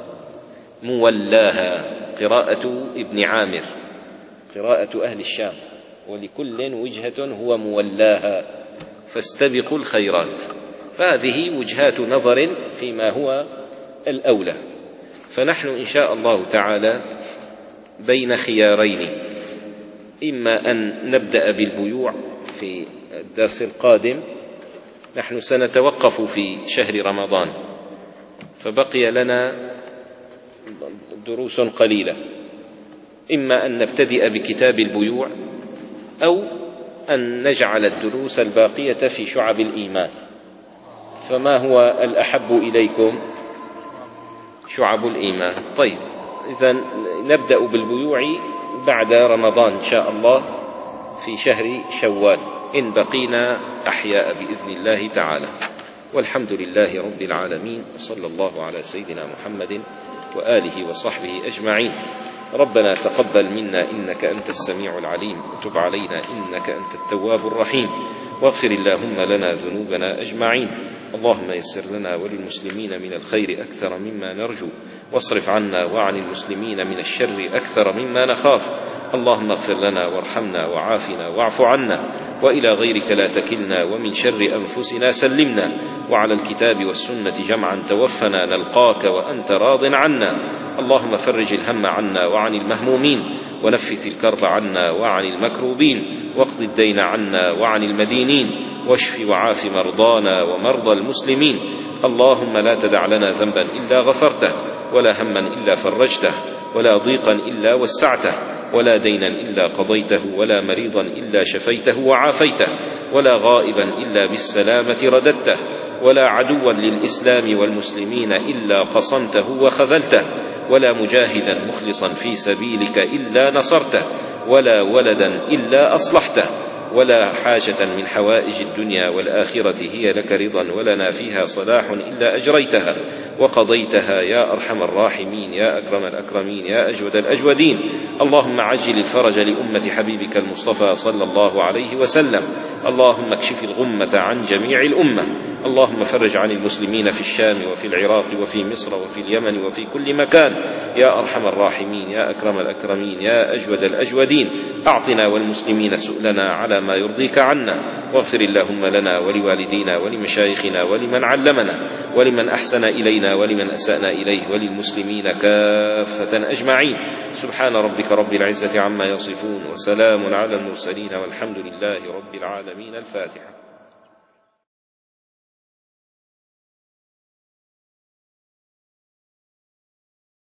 مولاها، قراءة ابن عامر، قراءة أهل الشام: ولكل وجهة هو مولاها فاستبقوا الخيرات. فهذه وجهات نظر فيما هو الأولى. فنحن إن شاء الله تعالى بين خيارين: إما أن نبدأ بالبيوع في الدرس القادم، نحن سنتوقف في شهر رمضان فبقي لنا دروس قليلة، إما أن نبتدئ بكتاب البيوع، أو أن نجعل الدروس الباقية في شعب الإيمان. فما هو الأحب إليكم؟ شعب الإيمان. طيب، إذن نبدأ بالبيوع بعد رمضان إن شاء الله في شهر شوال إن بقينا أحياء بإذن الله تعالى. والحمد لله رب العالمين، صلى الله على سيدنا محمد وآله وصحبه أجمعين. ربنا تقبل منا إنك أنت السميع العليم، وتب علينا إنك أنت التواب الرحيم، واغفر اللهم لنا ذنوبنا أجمعين. اللهم يسر لنا وللمسلمين من الخير أكثر مما نرجو، واصرف عنا وعن المسلمين من الشر أكثر مما نخاف. اللهم اغفر لنا وارحمنا وعافنا واعف عنا، وإلى غيرك لا تكلنا، ومن شر أنفسنا سلمنا، وعلى الكتاب والسنة جمعا توفنا نلقاك وأنت راض عنا. اللهم فرج الهم عنا وعن المهمومين، ونفث الكرب عنا وعن المكروبين، واقض الدين عنا وعن المدينين، واشف وعاف مرضانا ومرضى المسلمين. اللهم لا تدع لنا ذنبا إلا غفرته، ولا هما إلا فرجته، ولا ضيقا إلا وسعته، ولا دينا إلا قضيته، ولا مريضا إلا شفيته وعافيته، ولا غائبا إلا بالسلامة رددته، ولا عدوا للإسلام والمسلمين إلا قصمته وخذلته، ولا مجاهدا مخلصا في سبيلك إلا نصرته، ولا ولدا إلا أصلحته، ولا حاجة من حوائج الدنيا والآخرة هي لك رضا ولنا فيها صلاح إلا أجريتها وقضيتها يا أرحم الراحمين، يا أكرم الأكرمين، يا أجود الأجودين. اللهم عجل الفرج لأمة حبيبك المصطفى صلى الله عليه وسلم، اللهم اكشف الغمة عن جميع الأمة. اللهم فرج عن المسلمين في الشام وفي العراق وفي مصر وفي اليمن وفي كل مكان يا أرحم الراحمين يا أكرم الأكرمين يا أجود الأجودين. أعطنا والمسلمين سؤلنا على ما يرضيك عنا، واغفر اللهم لنا ولوالدينا ولمشايخنا ولمن علمنا ولمن أحسن إلينا ولمن أسأنا إليه وللمسلمين كافة أجمعين. سبحان ربك رب العزة عما يصفون وسلام على المرسلين والحمد لله رب العالمين. الفاتحة.